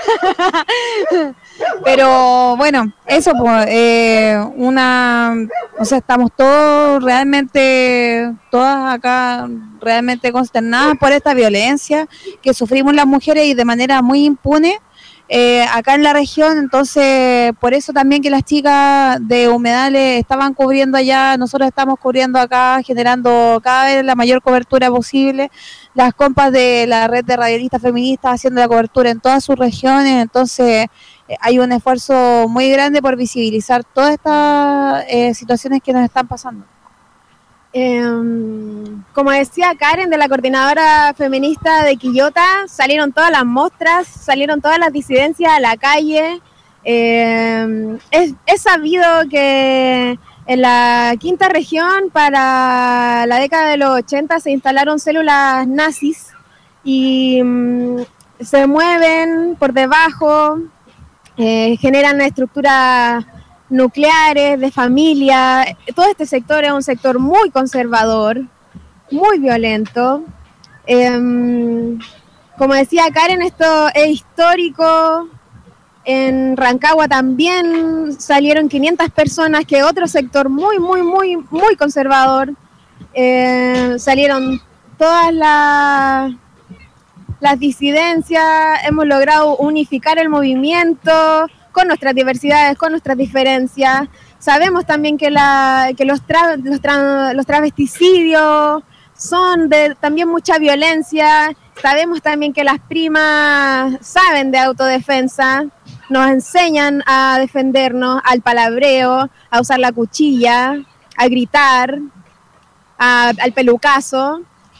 Pero bueno, eso pues, o sea, estamos todas acá realmente consternadas por esta violencia que sufrimos las mujeres y de manera muy impune acá en la región. Entonces, por eso también que las chicas de Humedales estaban cubriendo allá, nosotros estamos cubriendo acá, generando cada vez la mayor cobertura posible. Las compas de la red de radialistas feministas haciendo la cobertura en todas sus regiones. Entonces, hay un esfuerzo muy grande por visibilizar todas estas situaciones que nos están pasando. Como decía Karen, de la coordinadora feminista de Quillota, salieron todas las muestras, salieron todas las disidencias a la calle. Es sabido que en la quinta región, para la década de los 80, se instalaron células nazis y se mueven por debajo, generan estructuras nucleares, de familia. Todo este sector es un sector muy conservador, muy violento. Como decía Karen, esto es histórico. En Rancagua también salieron 500 personas, que otro sector muy conservador. Salieron todas las disidencias, hemos logrado unificar el movimiento con nuestras diversidades, con nuestras diferencias. Sabemos también que los travesticidios son de también mucha violencia, Sabemos también que las primas saben de autodefensa, nos enseñan a defendernos, al palabreo, a usar la cuchilla, a gritar, al pelucazo.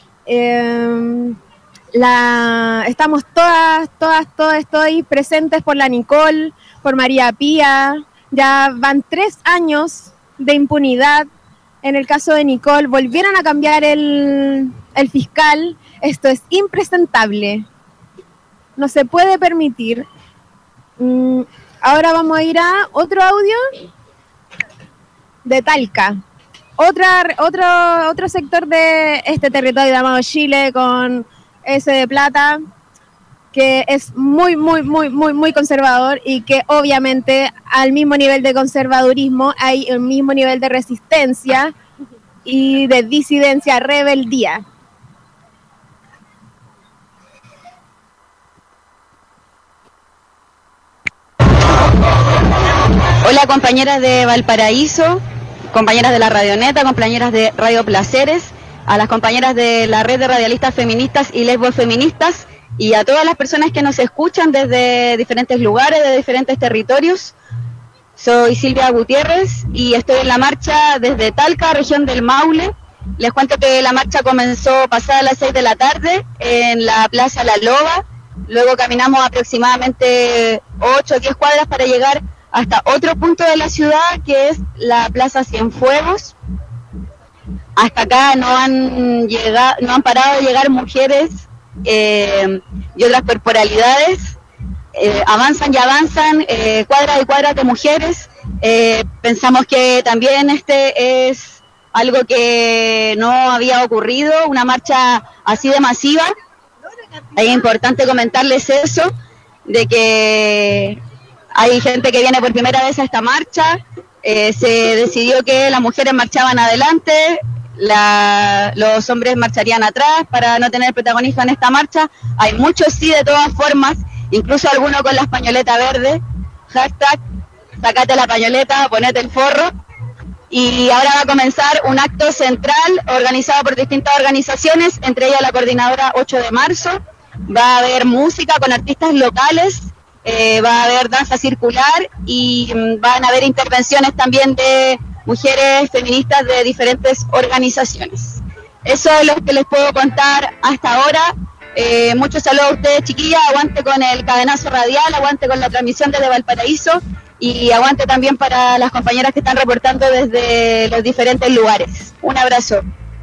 Estamos todas presentes por la Nicole, por María Pía. Ya van 3 años de impunidad. En el caso de Nicole, volvieron a cambiar el fiscal. Esto es impresentable. No se puede permitir. Ahora vamos a ir a otro audio de Talca. Otro sector de este territorio llamado Chile con S de plata, que es muy conservador y que obviamente al mismo nivel de conservadurismo hay el mismo nivel de resistencia y de disidencia, rebeldía. Hola compañeras de Valparaíso, compañeras de la Radioneta, compañeras de Radio Placeres, a las compañeras de la red de radialistas feministas y lesbofeministas y a todas las personas que nos escuchan desde diferentes lugares, de diferentes territorios. Soy Silvia Gutiérrez y estoy en la marcha desde Talca, región del Maule. Les cuento que la marcha comenzó pasada las 6 de la tarde en la Plaza La Loba. Luego caminamos aproximadamente 8 o 10 cuadras para llegar hasta otro punto de la ciudad, que es la Plaza Cienfuegos. Hasta acá no han parado de llegar mujeres y otras corporalidades. Avanzan y avanzan, cuadras y cuadras de mujeres. Pensamos que también este es algo que no había ocurrido, una marcha así de masiva. Es importante comentarles eso, de que hay gente que viene por primera vez a esta marcha. Se decidió que las mujeres marchaban adelante, los hombres marcharían atrás para no tener protagonismo en esta marcha. Hay muchos sí, de todas formas, incluso algunos con la pañoleta verde, hashtag, sacate la pañoleta, ponete el forro. Y ahora va a comenzar un acto central organizado por distintas organizaciones, entre ellas la coordinadora 8 de marzo. Va a haber música con artistas locales, va a haber danza circular y van a haber intervenciones también de mujeres feministas de diferentes organizaciones. Eso es lo que les puedo contar hasta ahora. Muchos saludos a ustedes, chiquillas. Aguante con el cadenazo radial, aguante con la transmisión desde Valparaíso y aguante también para las compañeras que están reportando desde los diferentes lugares. Un abrazo.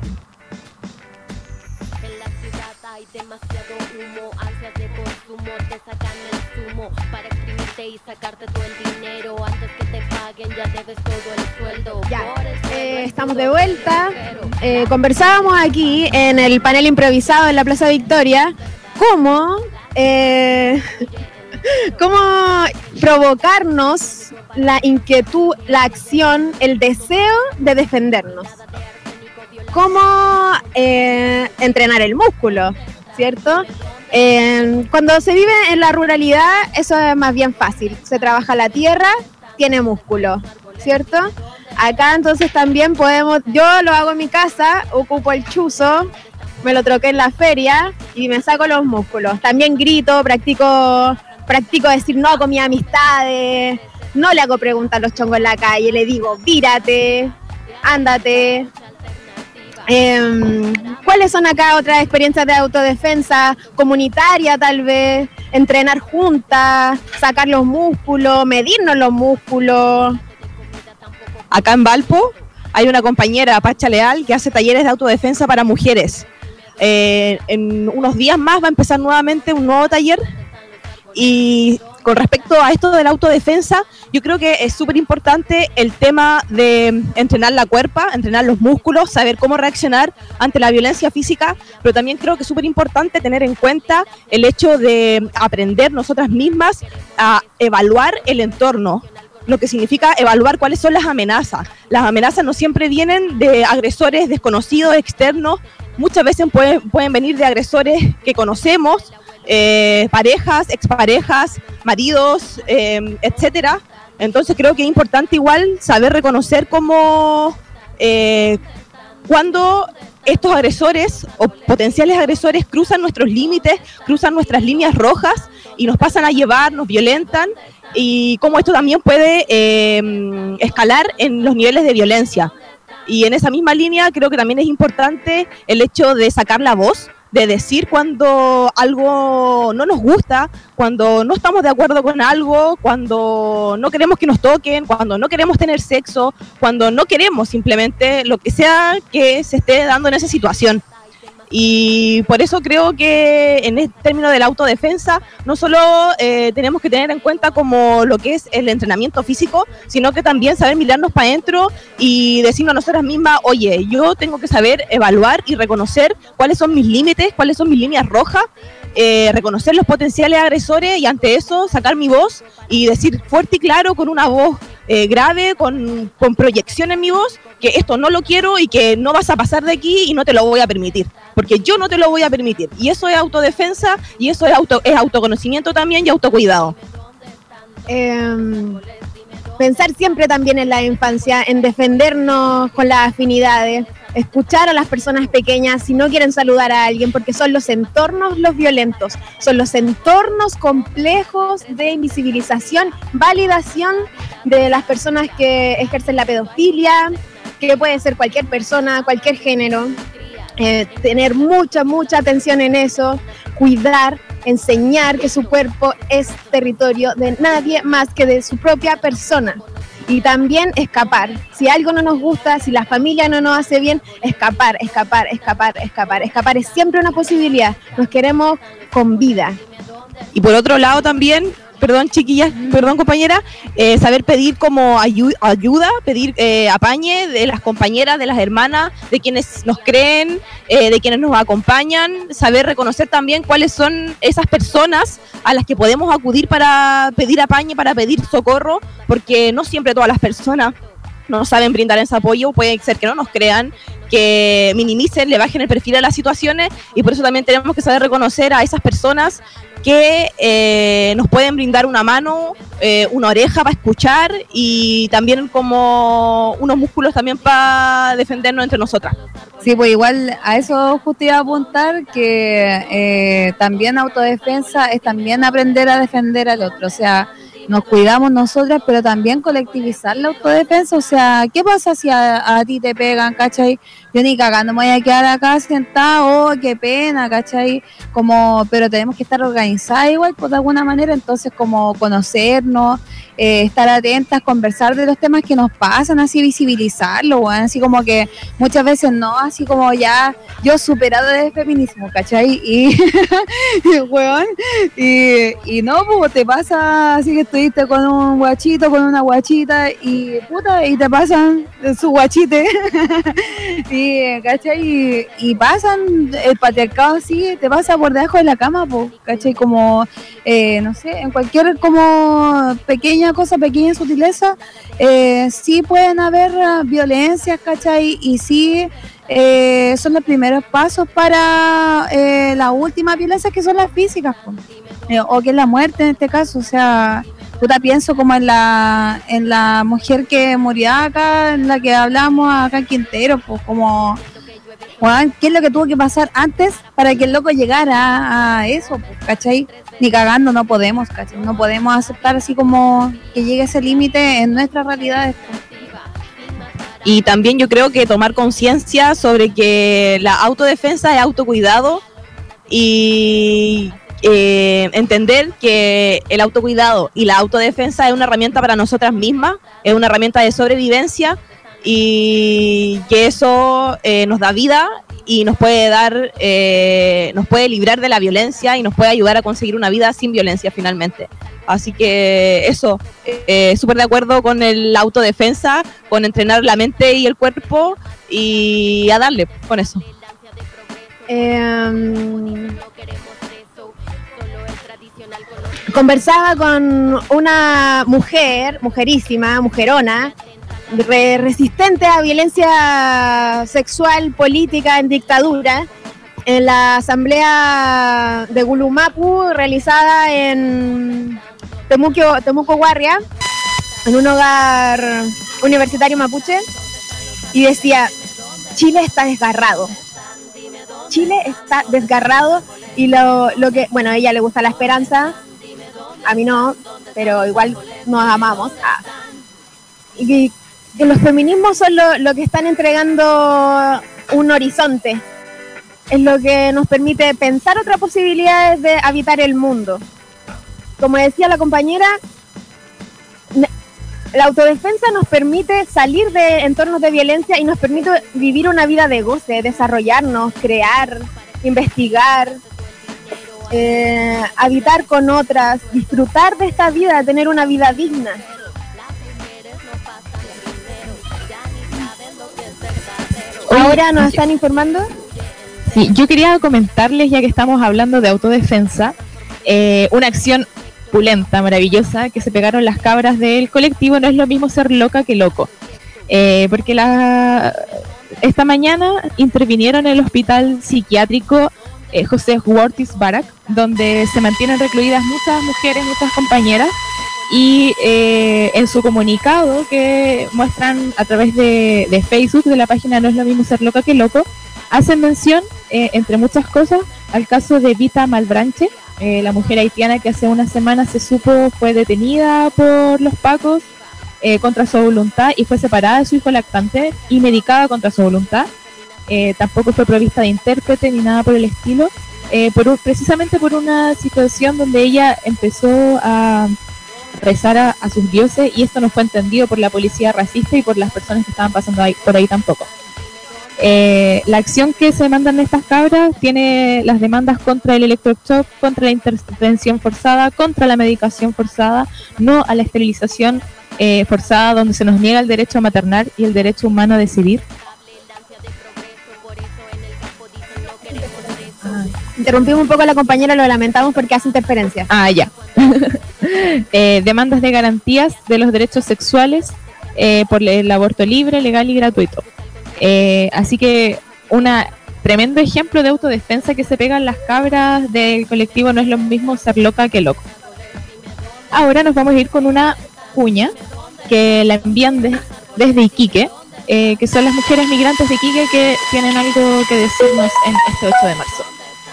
Y sacarte todo el dinero antes que te paguen, ya debes todo el sueldo. Estamos de vuelta. Conversábamos aquí en el panel improvisado en la Plaza Victoria cómo provocarnos la inquietud, la acción, el deseo de defendernos. Cómo entrenar el músculo, ¿cierto? Cuando se vive en la ruralidad, eso es más bien fácil. Se trabaja la tierra, tiene músculo, ¿cierto? Acá entonces también yo lo hago en mi casa, ocupo el chuzo, me lo troqué en la feria y me saco los músculos. También grito, practico decir no con mis amistades, no le hago preguntas a los chongos en la calle, le digo, vírate, ándate. ¿Cuáles son acá otras experiencias de autodefensa comunitaria, tal vez? Entrenar juntas, sacar los músculos, medirnos los músculos. Acá en Valpo hay una compañera, Pacha Leal, que hace talleres de autodefensa para mujeres. En unos días más va a empezar nuevamente un nuevo taller. Y con respecto a esto de la autodefensa, yo creo que es súper importante el tema de entrenar la cuerpa, entrenar los músculos, saber cómo reaccionar ante la violencia física, pero también creo que es súper importante tener en cuenta el hecho de aprender nosotras mismas a evaluar el entorno, lo que significa evaluar cuáles son las amenazas. Las amenazas no siempre vienen de agresores desconocidos, externos, muchas veces pueden venir de agresores que conocemos, parejas, exparejas, maridos, etcétera. Entonces creo que es importante igual saber reconocer cómo cuando estos agresores o potenciales agresores cruzan nuestros límites, cruzan nuestras líneas rojas y nos pasan a llevar, nos violentan, y cómo esto también puede escalar en los niveles de violencia. Y en esa misma línea creo que también es importante el hecho de sacar la voz, de decir cuando algo no nos gusta, cuando no estamos de acuerdo con algo, cuando no queremos que nos toquen, cuando no queremos tener sexo, cuando no queremos simplemente lo que sea que se esté dando en esa situación. Y por eso creo que en el término de la autodefensa no solo tenemos que tener en cuenta como lo que es el entrenamiento físico, sino que también saber mirarnos para adentro y decirnos a nosotras mismas, oye, yo tengo que saber evaluar y reconocer cuáles son mis límites, cuáles son mis líneas rojas, reconocer los potenciales agresores y ante eso sacar mi voz y decir fuerte y claro con una voz grave, con proyección en mi voz, que esto no lo quiero y que no vas a pasar de aquí y no te lo voy a permitir, porque yo no te lo voy a permitir. Y eso es autodefensa y eso es autoconocimiento también y autocuidado. Pensar siempre también en la infancia, en defendernos con las afinidades, escuchar a las personas pequeñas si no quieren saludar a alguien, porque son los entornos los violentos, son los entornos complejos de invisibilización, validación de las personas que ejercen la pedofilia, que puede ser cualquier persona, cualquier género. Tener mucha atención en eso, cuidar, enseñar que su cuerpo es territorio de nadie más que de su propia persona. Y también escapar. Si algo no nos gusta, si la familia no nos hace bien, escapar. Escapar es siempre una posibilidad. Nos queremos con vida. Y por otro lado también, perdón chiquillas, perdón compañera, saber pedir como ayuda, pedir apañe de las compañeras, de las hermanas, de quienes nos creen, de quienes nos acompañan, saber reconocer también cuáles son esas personas a las que podemos acudir para pedir apañe, para pedir socorro, porque no siempre todas las personas no saben brindar ese apoyo, puede ser que no nos crean, que minimicen, le bajen el perfil a las situaciones, y por eso también tenemos que saber reconocer a esas personas que nos pueden brindar una mano, una oreja para escuchar y también como unos músculos también para defendernos entre nosotras. Sí, pues igual a eso justo iba a apuntar que también autodefensa es también aprender a defender al otro, o sea, nos cuidamos nosotras, pero también colectivizar la autodefensa, o sea, ¿qué pasa si a ti te pegan, cachai? Yo ni cagando me voy a quedar acá sentada, oh, qué pena, cachai, como, pero tenemos que estar organizadas igual, pues de alguna manera, entonces como conocernos, estar atentas, conversar de los temas que nos pasan, así visibilizarlo, bueno, así como que muchas veces no, así como ya yo superado de feminismo, ¿cachai? Y weón, y no, pues te pasa así que estuviste con un guachito, con una guachita y puta, y te pasan su guachite y ¿cachai? Y pasan el patriarcado así, te pasa por debajo de la cama, pues, ¿cachai? Como no sé, en cualquier como pequeña cosa, pequeña sutileza, sí pueden haber violencias, ¿cachai? Y sí son los primeros pasos para la última violencia, que son las físicas, o que es la muerte en este caso. O sea, puta, pienso como en la mujer que murió acá, en la que hablamos acá en Quintero, pues como, bueno, ¿qué es lo que tuvo que pasar antes para que el loco llegara a eso, pues, ¿cachai? Ni cagando, no podemos, ¿cachai? No podemos aceptar así como que llegue ese límite en nuestras realidades, pues. Y también yo creo que tomar conciencia sobre que la autodefensa es autocuidado y entender que el autocuidado y la autodefensa es una herramienta para nosotras mismas, es una herramienta de sobrevivencia y que eso nos da vida y nos puede dar, nos puede librar de la violencia y nos puede ayudar a conseguir una vida sin violencia finalmente. Así que eso, súper de acuerdo con la autodefensa, con entrenar la mente y el cuerpo y a darle con eso. Conversaba con una mujerísima, mujerona, resistente a violencia sexual, política en dictadura, en la asamblea de Gulumapu realizada en Temuco Guarria, en un hogar universitario mapuche, y decía: Chile está desgarrado. Chile está desgarrado y lo que, bueno, a ella le gusta la esperanza, a mí no, pero igual nos amamos. Y que los feminismos son lo que están entregando un horizonte, es lo que nos permite pensar otras posibilidades de habitar el mundo. Como decía la compañera, la autodefensa nos permite salir de entornos de violencia y nos permite vivir una vida de goce, desarrollarnos, crear, investigar, habitar con otras, disfrutar de esta vida, tener una vida digna. Ahora nos están informando. Sí, yo quería comentarles, ya que estamos hablando de autodefensa, una acción pulenta, maravillosa, que se pegaron las cabras del colectivo No es lo mismo ser loca que loco. Porque esta mañana intervinieron en el hospital psiquiátrico José Ortiz Barak, donde se mantienen recluidas muchas mujeres, muchas compañeras, y en su comunicado que muestran a través de Facebook, de la página No es lo mismo ser loca que loco, hacen mención, entre muchas cosas, al caso de Vita Malbranche, la mujer haitiana que hace unas semanas se supo fue detenida por los pacos contra su voluntad y fue separada de su hijo lactante y medicada contra su voluntad. Tampoco fue provista de intérprete ni nada por el estilo, precisamente por una situación donde ella empezó a rezar a sus dioses, y esto no fue entendido por la policía racista y por las personas que estaban pasando por ahí tampoco. La acción que se mandan estas cabras tiene las demandas contra el electroshock, contra la intervención forzada, contra la medicación forzada, no a la esterilización forzada, donde se nos niega el derecho a maternar y el derecho humano a decidir. Interrumpimos un poco a la compañera, lo lamentamos porque hace interferencia. Ya. Demandas de garantías de los derechos sexuales por el aborto libre, legal y gratuito. Así que un tremendo ejemplo de autodefensa que se pegan las cabras del colectivo No es lo mismo ser loca que loco. Ahora nos vamos a ir con una cuña que la envían desde Iquique, que son las mujeres migrantes de Iquique que tienen algo que decirnos en este 8 de marzo.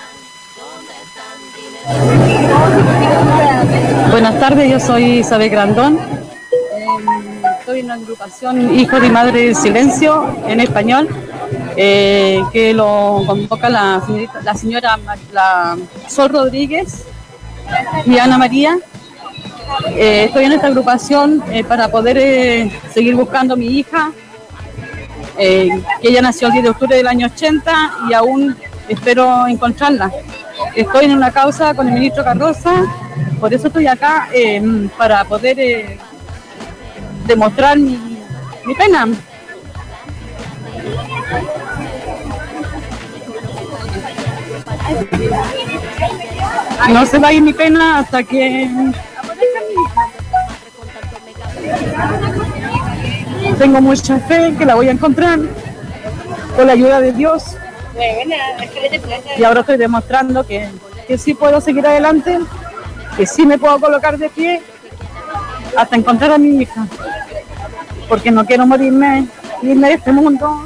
Buenas tardes, yo soy Isabel Grandón. Estoy en una agrupación Hijos y Madre del Silencio en español, que lo convoca la señora Sol Rodríguez y Ana María. Estoy en esta agrupación para poder seguir buscando a mi hija, que ella nació el 10 de octubre del año 80 y aún espero encontrarla. Estoy en una causa con el ministro Carroza, por eso estoy acá, para poder demostrar mi pena. No se va a ir mi pena hasta que tengo mucha fe que la voy a encontrar con la ayuda de Dios. Y ahora estoy demostrando que sí puedo seguir adelante, que sí me puedo colocar de pie hasta encontrar a mi hija, porque no quiero irme de este mundo.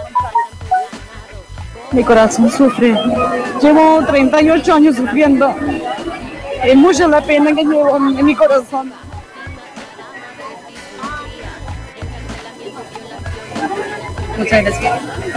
Mi corazón sufre. Llevo 38 años sufriendo. Es mucha la pena que llevo en mi corazón. Muchas gracias.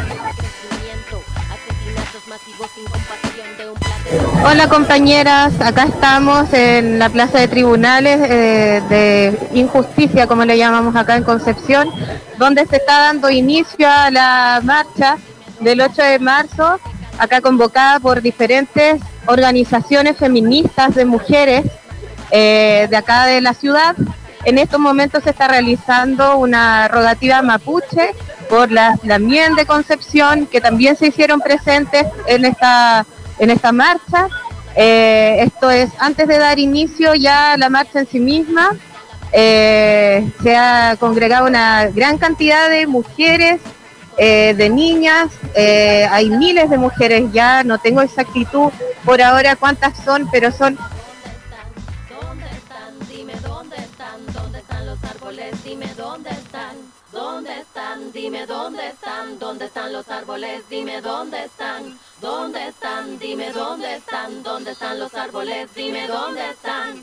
Hola compañeras, acá estamos en la plaza de tribunales de injusticia, como le llamamos acá en Concepción, donde se está dando inicio a la marcha del 8 de marzo, acá convocada por diferentes organizaciones feministas de mujeres de acá de la ciudad. En estos momentos se está realizando una rogativa mapuche por las Lamien de Concepción, que también se hicieron presentes en esta marcha. Esto es antes de dar inicio ya a la marcha en sí misma. Se ha congregado una gran cantidad de mujeres, de niñas, hay miles de mujeres ya, no tengo exactitud por ahora cuántas son, pero son... dime dónde están. ¿Dónde están? Dime dónde están. ¿Dónde están los árboles? Dime dónde están. ¿Dónde están? Dime dónde están. ¿Dónde están los árboles? Dime dónde están.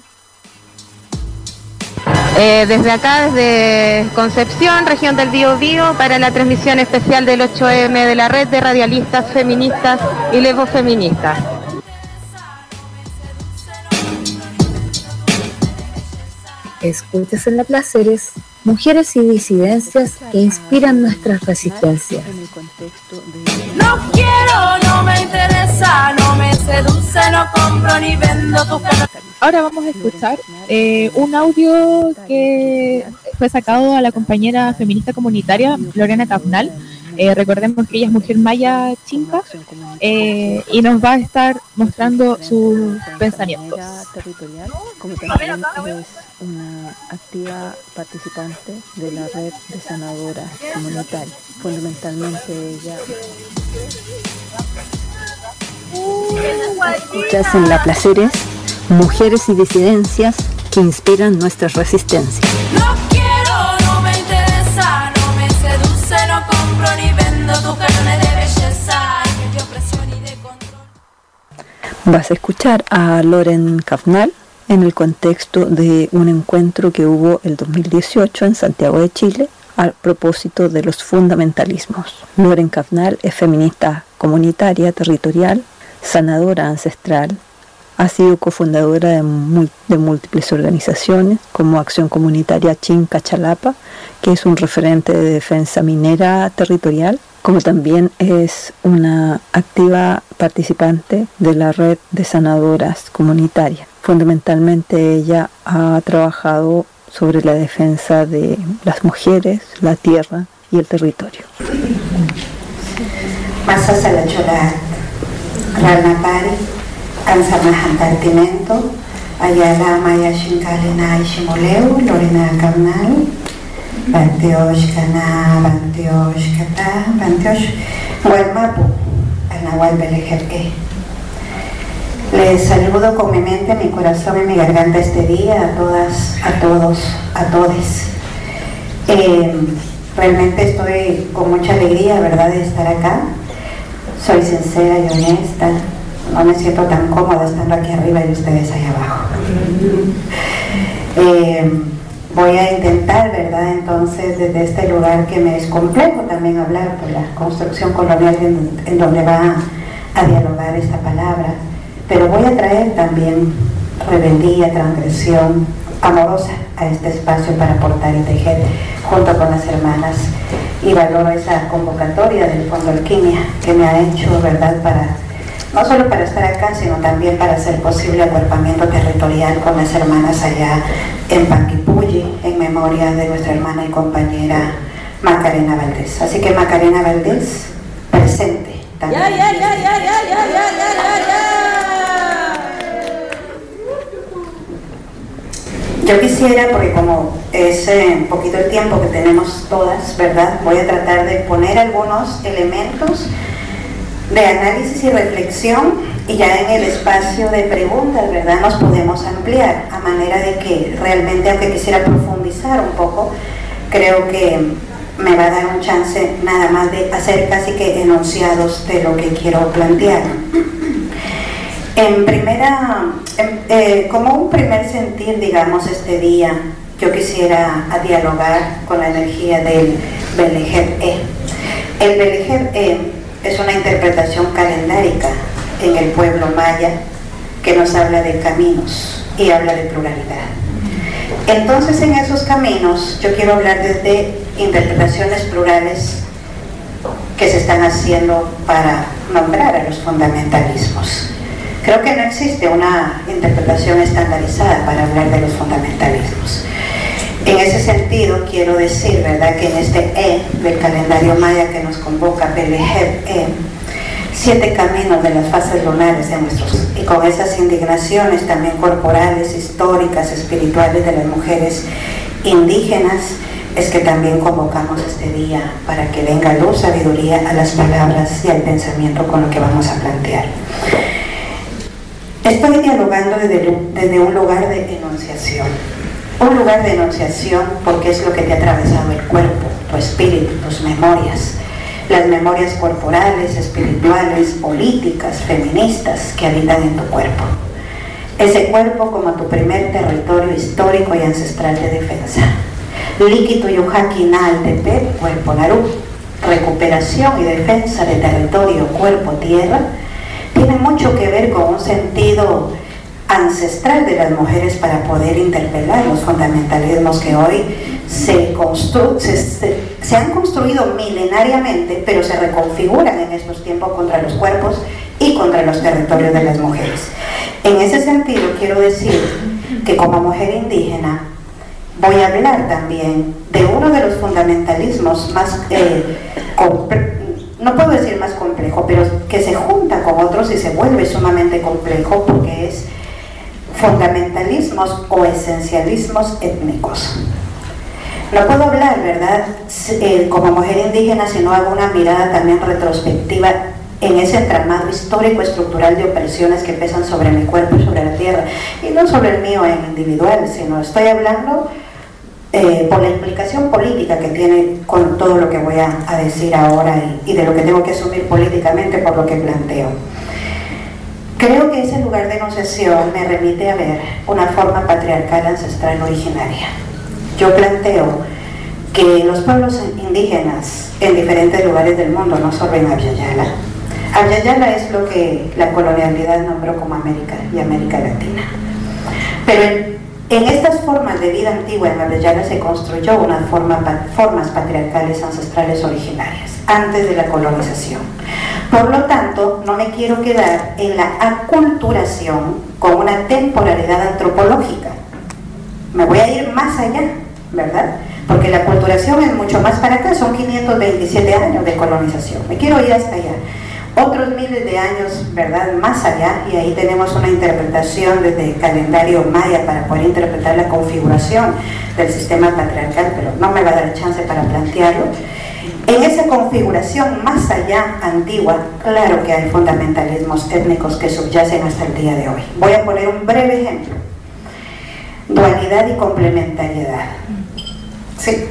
Desde acá, desde Concepción, región del Biobío, para la transmisión especial del 8M de la Red de Radialistas Feministas y Lesbofeministas. Escuchas en La Placeres, mujeres y disidencias que inspiran nuestras resistencias. No quiero, no me interesa, no me seduce, no compro ni vendo tu cara. Ahora vamos a escuchar un audio que fue sacado a la compañera feminista comunitaria Lorena Cafnal. Recordemos que ella es mujer maya chinca y nos va a estar mostrando sus pensamientos. Territorial, como también es una activa participante de la red de sanadoras comunitarias. Fundamentalmente ella escuchas en La Placeres, mujeres y disidencias que inspiran nuestras resistencias. No quiero, no me interesa, no me seduce, no compro ni vendo tu carne de belleza, de opresión y de control. Vas a escuchar a Loren Cafnal en el contexto de un encuentro que hubo el 2018 en Santiago de Chile a propósito de los fundamentalismos. Loren Cafnal es feminista comunitaria, territorial, sanadora ancestral, ha sido cofundadora de múltiples organizaciones como Acción Comunitaria Chinca Chalapa, que es un referente de defensa minera territorial, como también es una activa participante de la red de sanadoras comunitarias. Fundamentalmente ella ha trabajado sobre la defensa de las mujeres, la tierra y el territorio. Masas a la Chorat, Ranapari, Ansamahantartimento, Ayala Maya Shinkalina Ishimoleu, Lorena Cafnal, Bantiosh Kana, Bantiosh Kata, Bantiosh Gualmapu, Anahual Belejerque. Les saludo con mi mente, mi corazón y mi garganta este día a todas, a todos, a todes. Realmente estoy con mucha alegría, ¿verdad?, de estar acá. Soy sincera y honesta. No me siento tan cómoda estando aquí arriba y ustedes allá abajo. Voy a intentar, ¿verdad?, entonces desde este lugar que me es complejo también hablar por la construcción colonial en donde va a dialogar esta palabra, pero voy a traer también rebeldía, transgresión amorosa a este espacio para aportar y tejer junto con las hermanas, y valoro esa convocatoria del Fondo Alquimia que me ha hecho, ¿verdad?, para no solo para estar acá, sino también para hacer posible el acuerpamiento territorial con las hermanas allá en Panguipulli, en memoria de nuestra hermana y compañera Macarena Valdés. Así que Macarena Valdés, presente también. Yo quisiera, porque como es un poquito el tiempo que tenemos todas, ¿verdad?, voy a tratar de poner algunos elementos de análisis y reflexión, y ya en el espacio de preguntas, ¿verdad?, nos podemos ampliar, a manera de que realmente, aunque quisiera profundizar un poco, creo que me va a dar un chance nada más de hacer casi que enunciados de lo que quiero plantear. Como un primer sentir, digamos, este día, yo quisiera dialogar con la energía del Belejer-E. El Belejer-E es una interpretación calendárica en el pueblo maya que nos habla de caminos y habla de pluralidad. Entonces, en esos caminos yo quiero hablar desde interpretaciones plurales que se están haciendo para nombrar a los fundamentalismos. Creo que no existe una interpretación estandarizada para hablar de los fundamentalismos. En ese sentido, quiero decir, ¿verdad?, que en este E del calendario maya que nos convoca, Belejer-E, 7 caminos de las fases lunares de nuestros, y con esas indignaciones también corporales, históricas, espirituales de las mujeres indígenas, es que también convocamos este día para que venga luz, sabiduría a las palabras y al pensamiento con lo que vamos a plantear. Estoy dialogando desde un lugar de enunciación. Un lugar de enunciación porque es lo que te ha atravesado el cuerpo, tu espíritu, tus memorias. Las memorias corporales, espirituales, políticas, feministas que habitan en tu cuerpo. Ese cuerpo como tu primer territorio histórico y ancestral de defensa. Líquido Yuhaki Nal Tepe, cuerpo Narú. Recuperación y defensa de territorio, cuerpo, tierra, tiene mucho que ver con un sentido ancestral de las mujeres para poder interpelar los fundamentalismos que hoy se han construido milenariamente, pero se reconfiguran en estos tiempos contra los cuerpos y contra los territorios de las mujeres. En ese sentido, quiero decir que como mujer indígena voy a hablar también de uno de los fundamentalismos más, no puedo decir más complejo, pero que se junta con otros y se vuelve sumamente complejo porque es fundamentalismos o esencialismos étnicos. No puedo hablar, ¿verdad?, como mujer indígena si no hago una mirada también retrospectiva en ese entramado histórico estructural de opresiones que pesan sobre mi cuerpo y sobre la tierra, y no sobre el mío en individual, sino estoy hablando por la implicación política que tiene con todo lo que voy a decir ahora y de lo que tengo que asumir políticamente por lo que planteo. Creo que ese lugar de enunciación me remite a ver una forma patriarcal ancestral originaria. Yo planteo que los pueblos indígenas en diferentes lugares del mundo, no solo en Abya Yala. Abya Yala es lo que la colonialidad nombró como América y América Latina. Pero en estas formas de vida antigua en Abya Yala se construyó unas formas patriarcales ancestrales originarias, antes de la colonización. Por lo tanto, no me quiero quedar en la aculturación con una temporalidad antropológica. Me voy a ir más allá, ¿verdad? Porque la aculturación es mucho más para acá, son 527 años de colonización. Me quiero ir hasta allá. Otros miles de años, ¿verdad?, más allá, y ahí tenemos una interpretación desde el calendario maya para poder interpretar la configuración del sistema patriarcal, pero no me va a dar chance para plantearlo. En esa configuración más allá antigua, claro que hay fundamentalismos étnicos que subyacen hasta el día de hoy. Voy a poner un breve ejemplo. Dualidad y complementariedad. Sí.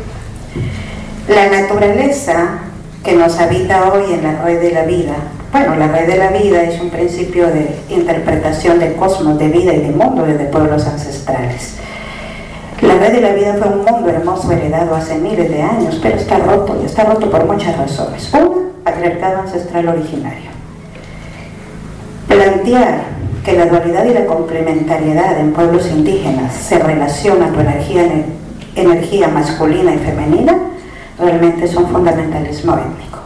La naturaleza que nos habita hoy en la red de la vida. Bueno, la red de la vida es un principio de interpretación del cosmos, de vida y de mundo desde pueblos ancestrales. La red de la vida fue un mundo hermoso heredado hace miles de años, pero está roto, y está roto por muchas razones. Una, patriarcado ancestral originario. Plantear que la dualidad y la complementariedad en pueblos indígenas se relaciona con energía masculina y femenina, realmente es un fundamentalismo étnico.